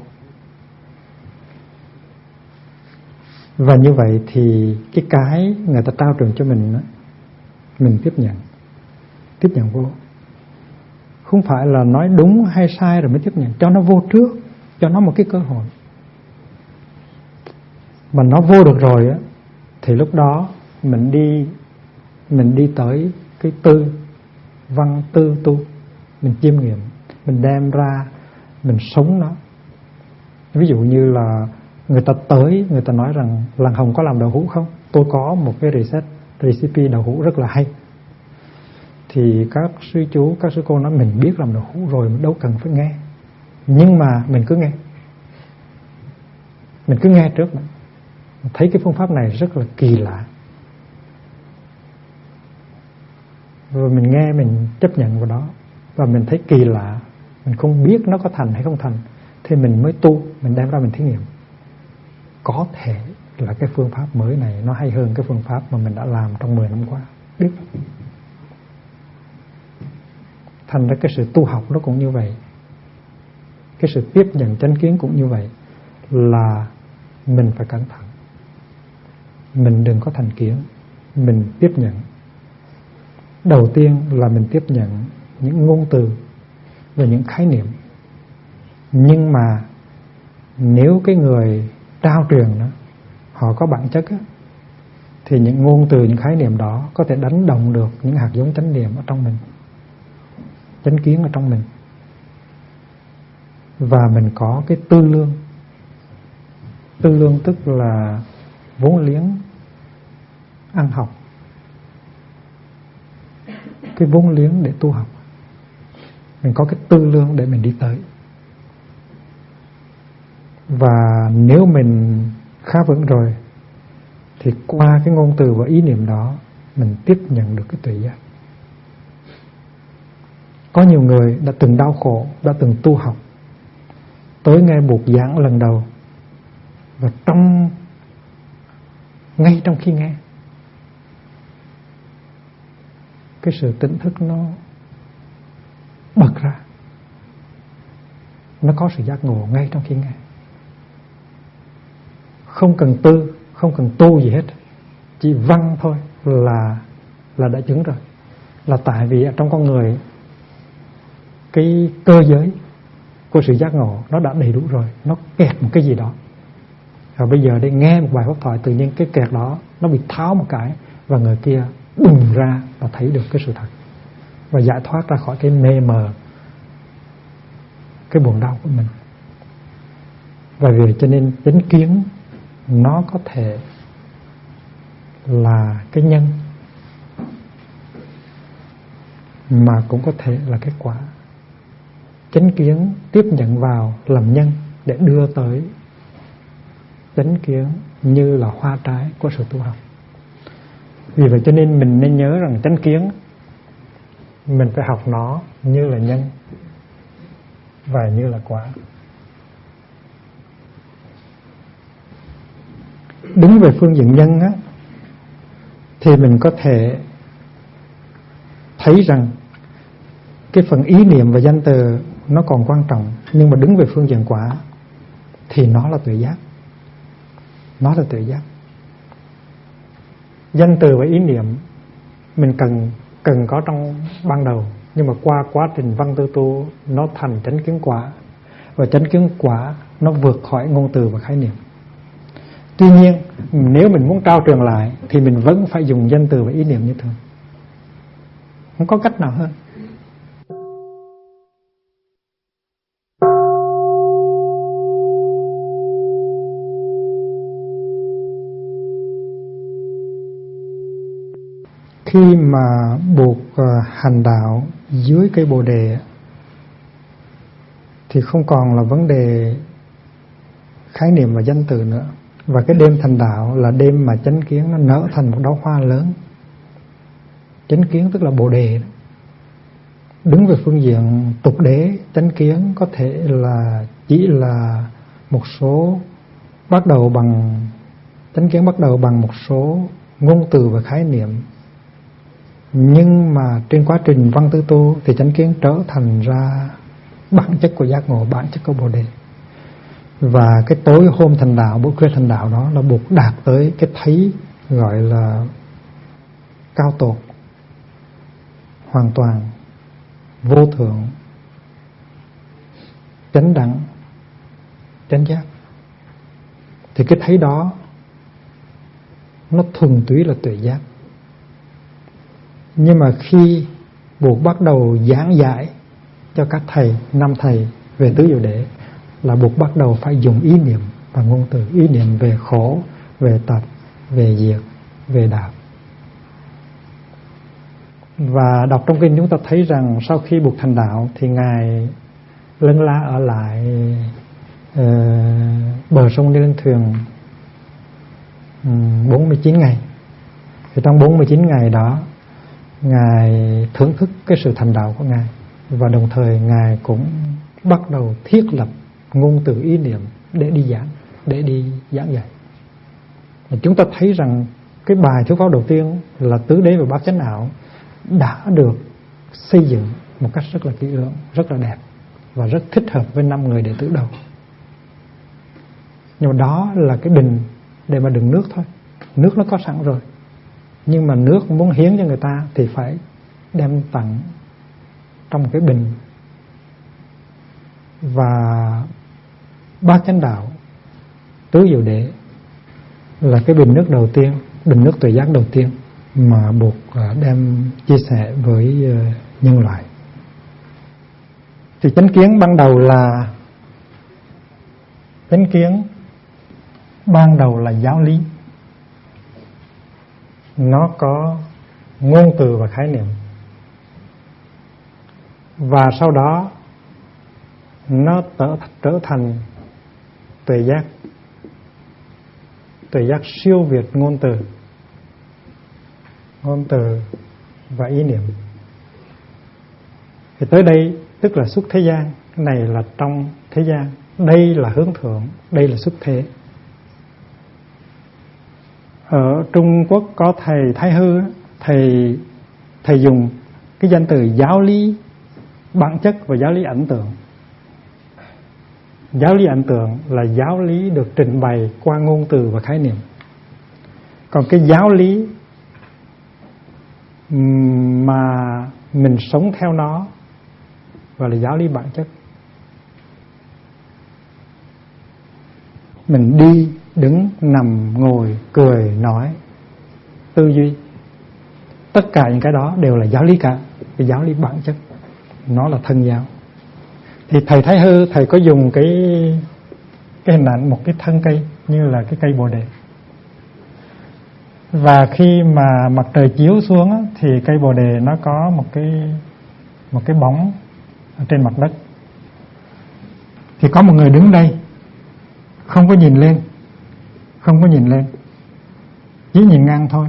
Và như vậy thì cái người ta trao truyền cho mình tiếp nhận vô. Không phải là nói đúng hay sai rồi mới tiếp nhận, cho nó vô trước, cho nó một cái cơ hội. Mà nó vô được rồi á thì lúc đó mình đi tới cái tư văn tư tu, mình chiêm nghiệm, mình đem ra, mình sống nó. Ví dụ như là người ta tới, người ta nói rằng làng Hồng có làm đậu hũ không? Tôi có một cái recipe đậu hũ rất là hay. Thì các sư chú, các sư cô nói mình biết làm đậu hũ rồi, đâu cần phải nghe. Nhưng mà mình cứ nghe trước nữa. Thấy cái phương pháp này rất là kỳ lạ, rồi mình nghe, mình chấp nhận vào đó, và mình thấy kỳ lạ, mình không biết nó có thành hay không thành, thì mình mới tu, mình đem ra mình thí nghiệm. Có thể là cái phương pháp mới này nó hay hơn cái phương pháp mà mình đã làm trong 10 năm qua, biết. Thành ra cái sự tu học nó cũng như vậy, cái sự tiếp nhận chánh kiến cũng như vậy, là mình phải cẩn thận. mình đừng có thành kiến, mình tiếp nhận. Đầu tiên là mình tiếp nhận những ngôn từ và những khái niệm. Nhưng mà nếu cái người trao truyền đó, họ có bản chất á, thì những ngôn từ, những khái niệm đó có thể đánh động được những hạt giống chánh niệm ở trong mình, chánh kiến ở trong mình. Và mình có cái tư lương. Tư lương tức là vốn liếng ăn học, cái vốn liếng để tu học. Mình có cái tư lương để mình đi tới. Và nếu mình khá vững rồi thì qua cái ngôn từ và ý niệm đó mình tiếp nhận được cái tuệ giác. Có nhiều người đã từng đau khổ, đã từng tu học, tới nghe Bụt giảng lần đầu, và ngay trong khi nghe, cái sự tỉnh thức nó bật ra, nó có sự giác ngộ ngay trong khi nghe. Không cần tư, không cần tu gì hết, chỉ văn thôi là đã chứng rồi. Là tại vì ở trong con người cái cơ giới của sự giác ngộ nó đã đầy đủ rồi, nó kẹt một cái gì đó. Và bây giờ để nghe một bài pháp thoại, tự nhiên cái kẹt đó nó bị tháo một cái, và người kia bùng ra và thấy được cái sự thật, và giải thoát ra khỏi cái mê mờ, cái buồn đau của mình. Và vì cho nên chánh kiến nó có thể là cái nhân, mà cũng có thể là cái quả. Chánh kiến tiếp nhận vào làm nhân để đưa tới chánh kiến như là hoa trái của sự tu học. Vì vậy cho nên mình nên nhớ rằng chánh kiến mình phải học nó như là nhân và như là quả. Đứng về phương diện nhân á, thì mình có thể thấy rằng cái phần ý niệm và danh từ nó còn quan trọng. Nhưng mà đứng về phương diện quả thì nó là tuệ giác. Nó là tuệ giác. Danh từ và ý niệm mình cần có trong ban đầu, nhưng mà qua quá trình văn tư tu nó thành chánh kiến quả, và chánh kiến quả nó vượt khỏi ngôn từ và khái niệm. Tuy nhiên nếu mình muốn trao truyền lại thì mình vẫn phải dùng danh từ và ý niệm như thường, không có cách nào hơn. Khi mà Bụt hành đạo dưới cây Bồ đề thì không còn là vấn đề khái niệm và danh từ nữa. Và cái đêm thành đạo là đêm mà chánh kiến nó nở thành một đóa hoa lớn. Chánh kiến tức là Bồ đề. Đứng về phương diện tục đế, chánh kiến có thể là chỉ là một số bắt đầu bằng, chánh kiến bắt đầu bằng một số ngôn từ và khái niệm. Nhưng mà trên quá trình văn tư tu thì chánh kiến trở thành ra bản chất của giác ngộ, bản chất của Bồ đề. Và cái tối hôm thành đạo, buổi khuya thành đạo đó là Bụt đạt tới cái thấy gọi là cao tột, hoàn toàn, vô thượng, chánh đẳng, chánh giác. Thì cái thấy đó nó thuần túy là tuệ giác. Nhưng mà khi Bụt bắt đầu giảng giải cho các thầy, 5 thầy về tứ diệu đế, là Bụt bắt đầu phải dùng ý niệm và ngôn từ. Ý niệm về khổ, về tập, về diệt, về đạo. Và đọc trong kinh chúng ta thấy rằng sau khi Bụt thành đạo thì Ngài lân la ở lại bờ sông Đi Lên Thuyền 49 ngày. Thì trong 49 ngày đó Ngài thưởng thức cái sự thành đạo của Ngài, và đồng thời Ngài cũng bắt đầu thiết lập ngôn từ ý niệm để đi giảng dạy. Và chúng ta thấy rằng cái bài thuyết pháp đầu tiên là tứ đế và bát chánh đạo đã được xây dựng một cách rất là kỹ lưỡng, rất là đẹp và rất thích hợp với 5 người đệ tử đầu. Nhưng mà đó là cái bình để mà đựng nước thôi. nước nó có sẵn rồi, nhưng mà nước muốn hiến cho người ta thì phải đem tặng trong một cái bình. Và Bát Chánh Đạo Tứ Diệu Đế là cái bình nước đầu tiên, bình nước tuệ giác đầu tiên mà Bụt đem chia sẻ với nhân loại. Thì chánh kiến ban đầu là giáo lý. Nó có ngôn từ và khái niệm. Và sau đó nó trở thành tuệ giác. Tuệ giác siêu việt ngôn từ và ý niệm. Thì tới đây tức là xuất thế gian. Cái này là trong thế gian. Đây là hướng thượng, đây là xuất thế. Ở Trung Quốc có thầy Thái Hư, thầy dùng cái danh từ giáo lý bản chất và giáo lý ẩn tượng. Giáo lý ẩn tượng là giáo lý được trình bày qua ngôn từ và khái niệm. Còn cái giáo lý mà mình sống theo nó gọi là giáo lý bản chất. Mình đi, đứng, nằm, ngồi, cười, nói, tư duy, tất cả những cái đó đều là giáo lý cả. Cái giáo lý bản chất, nó là thân giáo. Thì thầy Thái Hư, thầy có dùng cái hình ảnh một cái thân cây như là cái cây Bồ Đề. Và khi mà mặt trời chiếu xuống thì cây Bồ Đề nó có một cái bóng ở trên mặt đất. Thì có một người đứng đây, không có nhìn lên, chỉ nhìn ngang thôi.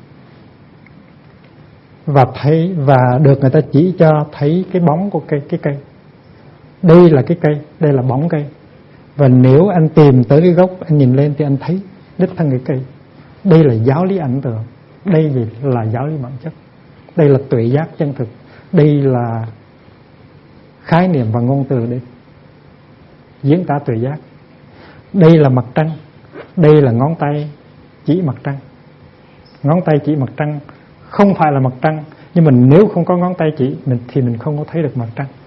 Và được người ta chỉ cho thấy cái bóng của cái cây. Đây là cái cây, đây là bóng cây. Và nếu anh tìm tới cái gốc, anh nhìn lên thì anh thấy đích thân cái cây. Đây là giáo lý ẩn tượng. Đây là giáo lý bản chất. Đây là tuệ giác chân thực. Đây là khái niệm và ngôn từ để diễn tả tuệ giác. Đây là mặt trăng. Đây là ngón tay chỉ mặt trăng. Ngón tay chỉ mặt trăng không phải là mặt trăng, nhưng mà nếu không có ngón tay chỉ thì mình không có thấy được mặt trăng.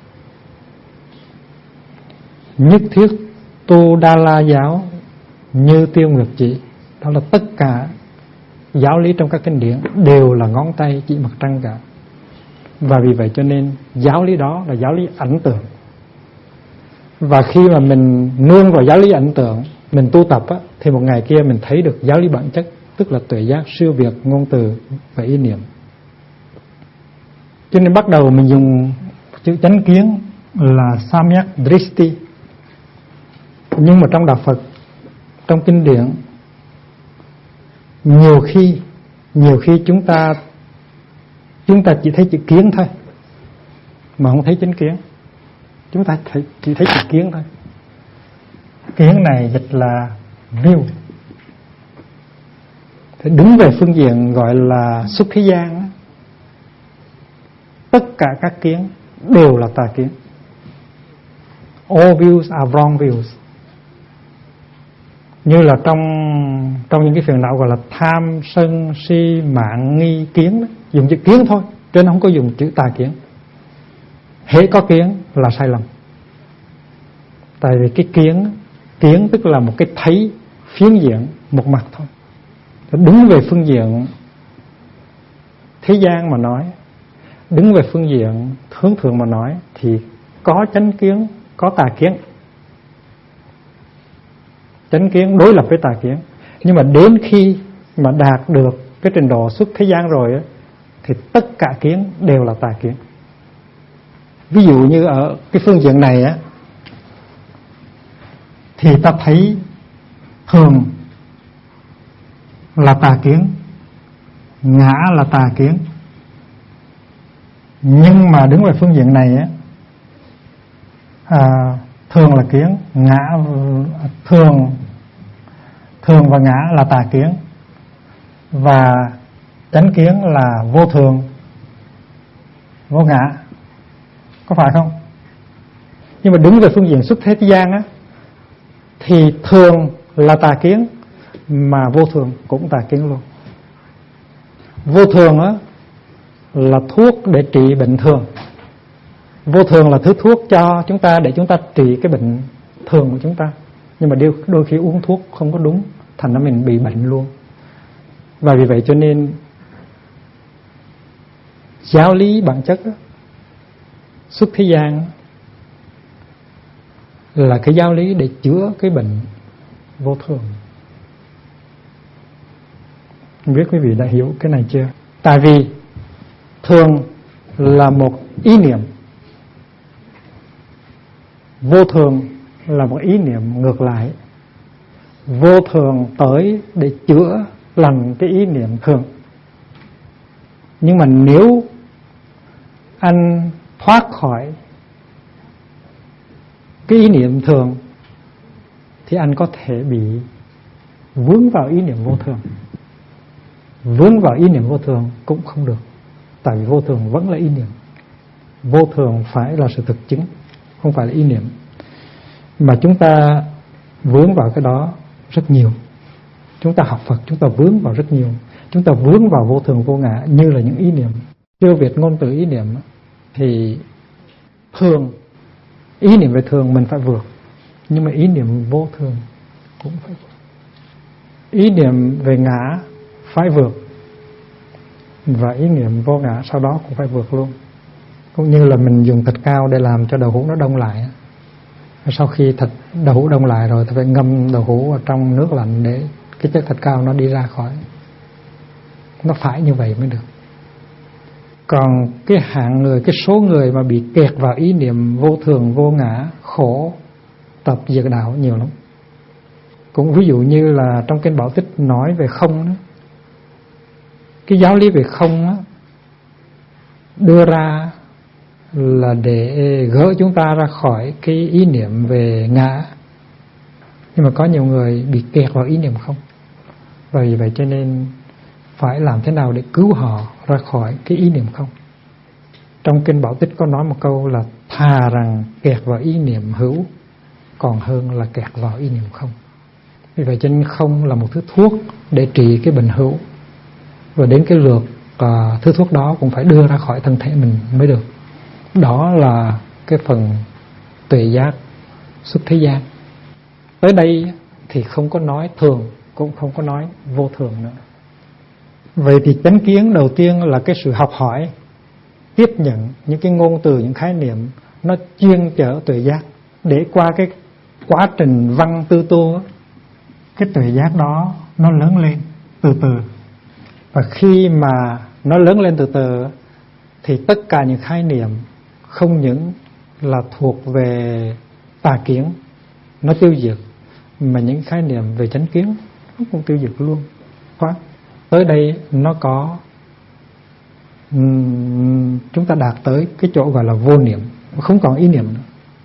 Nhất thiết tu Đa La giáo như tiêu ngược chỉ. Đó là tất cả giáo lý trong các kinh điển đều là ngón tay chỉ mặt trăng cả. Và vì vậy cho nên giáo lý đó là giáo lý ẩn tượng. Và khi mà mình nương vào giáo lý ẩn tượng, mình tu tập thì một ngày kia mình thấy được giáo lý bản chất, tức là tuệ giác siêu việt ngôn từ và ý niệm. Cho nên bắt đầu mình dùng chữ chánh kiến là Samyak Drishti. Nhưng mà trong đạo Phật, trong kinh điển, nhiều khi chúng ta chỉ thấy chữ kiến thôi mà không thấy chánh kiến. Chúng ta chỉ thấy chữ kiến thôi. Kiến này dịch là view. Thì đứng về phương diện gọi là xuất thế gian, tất cả các kiến đều là tà kiến. All views are wrong views. Như là trong những cái phiền não gọi là tham, sân, si, mạng, nghi, kiến đó, dùng chữ kiến thôi, chứ nó không có dùng chữ tà kiến. Hễ có kiến là sai lầm. Tại vì cái kiến tức là một cái thấy phiến diện một mặt thôi. Đứng về phương diện thế gian mà nói, đứng về phương diện hướng thượng mà nói thì có chánh kiến, có tà kiến. Chánh kiến đối lập với tà kiến. Nhưng mà đến khi mà đạt được cái trình độ xuất thế gian rồi thì tất cả kiến đều là tà kiến. Ví dụ như ở cái phương diện này thì ta thấy thường là tà kiến, ngã là tà kiến. Nhưng mà đứng về phương diện này thường là kiến, ngã thường và ngã là tà kiến, và chánh kiến là vô thường, vô ngã. Có phải không? Nhưng mà đứng về phương diện xuất thế gian thì thường là tà kiến, mà vô thường cũng tà kiến luôn. Vô thường á là thuốc để trị bệnh thường. Vô thường là thứ thuốc cho chúng ta để chúng ta trị cái bệnh thường của chúng ta. Nhưng mà đôi khi uống thuốc không có đúng, thành ra mình bị bệnh luôn. Và vì vậy cho nên giáo lý bản chất đó, xuất thế gian là cái giáo lý để chữa cái bệnh vô thường. Không biết quý vị đã hiểu cái này chưa? Tại vì thường là một ý niệm, vô thường là một ý niệm ngược lại. Vô thường tới để chữa lành cái ý niệm thường. Nhưng mà nếu anh thoát khỏi cái ý niệm thường thì anh có thể bị vướng vào ý niệm vô thường. Vướng vào ý niệm vô thường cũng không được, tại vì vô thường vẫn là ý niệm. Vô thường phải là sự thực chứng, không phải là ý niệm. Mà chúng ta vướng vào cái đó rất nhiều. Chúng ta học Phật, chúng ta vướng vào rất nhiều. Chúng ta vướng vào vô thường vô ngã như là những ý niệm. Chưa Việt ngôn từ ý niệm thì thường, ý niệm về thường mình phải vượt, nhưng mà ý niệm vô thường cũng phải vượt. Ý niệm về ngã phải vượt, và ý niệm vô ngã sau đó cũng phải vượt luôn. Cũng như là mình dùng thịt cao để làm cho đậu hũ nó đông lại. Sau khi thịt đậu hũ đông lại rồi thì phải ngâm đậu hũ ở trong nước lạnh để cái chất thịt cao nó đi ra khỏi. Nó phải như vậy mới được. Còn cái hạng người, cái số người mà bị kẹt vào ý niệm vô thường, vô ngã, khổ, tập diệt đạo nhiều lắm. Cũng ví dụ như là trong kinh Bảo Tích nói về không đó. Cái giáo lý về không đó, đưa ra là để gỡ chúng ta ra khỏi cái ý niệm về ngã. Nhưng mà có nhiều người bị kẹt vào ý niệm không. Và vì vậy cho nên phải làm thế nào để cứu họ ra khỏi cái ý niệm không. Trong kinh Bảo Tích có nói một câu là thà rằng kẹt vào ý niệm hữu còn hơn là kẹt vào ý niệm không. Vì vậy cho nên không là một thứ thuốc để trị cái bệnh hữu. Và đến cái lượt thứ thuốc đó cũng phải đưa ra khỏi thân thể mình mới được. Đó là cái phần tuệ giác xuất thế gian. Tới đây thì không có nói thường, cũng không có nói vô thường nữa. Vậy thì chánh kiến đầu tiên là cái sự học hỏi, tiếp nhận những cái ngôn từ, những khái niệm nó chuyên chở tuệ giác, để qua cái quá trình văn tư tu, cái tuệ giác đó nó lớn lên từ từ. Và khi mà nó lớn lên từ từ thì tất cả những khái niệm không những là thuộc về tà kiến nó tiêu diệt, mà những khái niệm về chánh kiến nó cũng tiêu diệt luôn. Tới đây nó có chúng ta đạt tới cái chỗ gọi là vô niệm, không còn ý niệm nữa.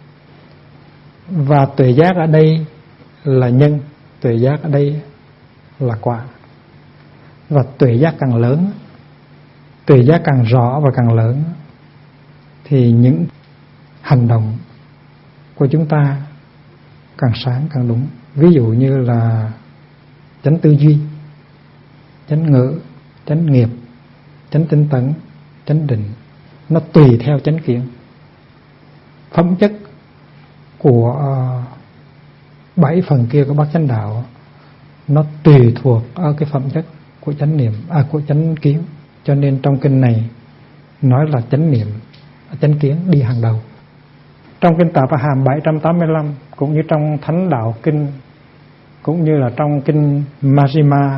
Và tuệ giác ở đây là nhân, tuệ giác ở đây là quả. Và tuệ giác càng lớn, tuệ giác càng rõ và càng lớn, thì những hành động của chúng ta càng sáng càng đúng. Ví dụ như là chánh tư duy, chánh ngữ, chánh nghiệp, chánh tinh tấn, chánh định, nó tùy theo chánh kiến. Phẩm chất của 7 phần kia của bát chánh đạo nó tùy thuộc ở cái phẩm chất của chánh niệm, của chánh kiến. Cho nên trong kinh này nói là chánh niệm, chánh kiến đi hàng đầu. Trong kinh Tạp Hàm 785 cũng như trong Thánh Đạo Kinh, cũng như là trong kinh Majjhima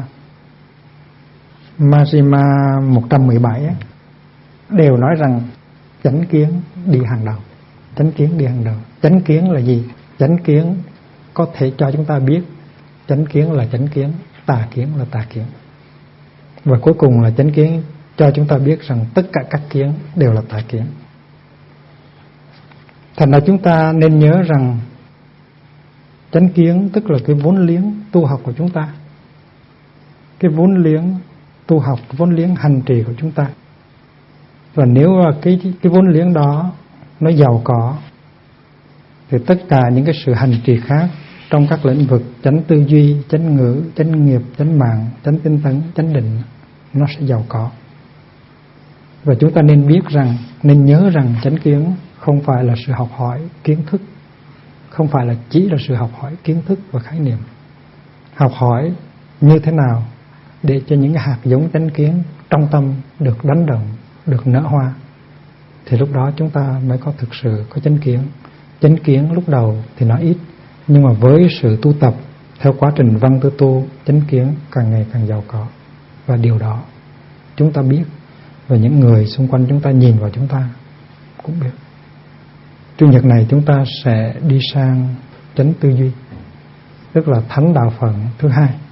117 đều nói rằng chánh kiến đi hàng đầu. Chánh kiến đi hàng đầu. Chánh kiến là gì? Chánh kiến có thể cho chúng ta biết chánh kiến là chánh kiến, tà kiến là tà kiến. Và cuối cùng là chánh kiến cho chúng ta biết rằng tất cả các kiến đều là tà kiến. Thành ra chúng ta nên nhớ rằng chánh kiến tức là cái vốn liếng tu học của chúng ta, cái vốn liếng tu học, vốn liếng hành trì của chúng ta. Và nếu cái vốn liếng đó nó giàu có thì tất cả những cái sự hành trì khác trong các lĩnh vực chánh tư duy, chánh ngữ, chánh nghiệp, chánh mạng, chánh tinh tấn, chánh định, nó sẽ giàu có. Và chúng ta nên biết rằng, nên nhớ rằng chánh kiến không phải là sự học hỏi kiến thức, không phải là chỉ là sự học hỏi kiến thức và khái niệm. Học hỏi như thế nào để cho những hạt giống chánh kiến trong tâm được đánh đồng, được nở hoa, thì lúc đó chúng ta mới có thực sự có chánh kiến. Chánh kiến lúc đầu thì nó ít, nhưng mà với sự tu tập theo quá trình văn tư tu, chánh kiến càng ngày càng giàu có. Và điều đó chúng ta biết, và những người xung quanh chúng ta nhìn vào chúng ta cũng biết. Chủ nhật này chúng ta sẽ đi sang chánh tư duy, tức là thánh đạo phận thứ hai.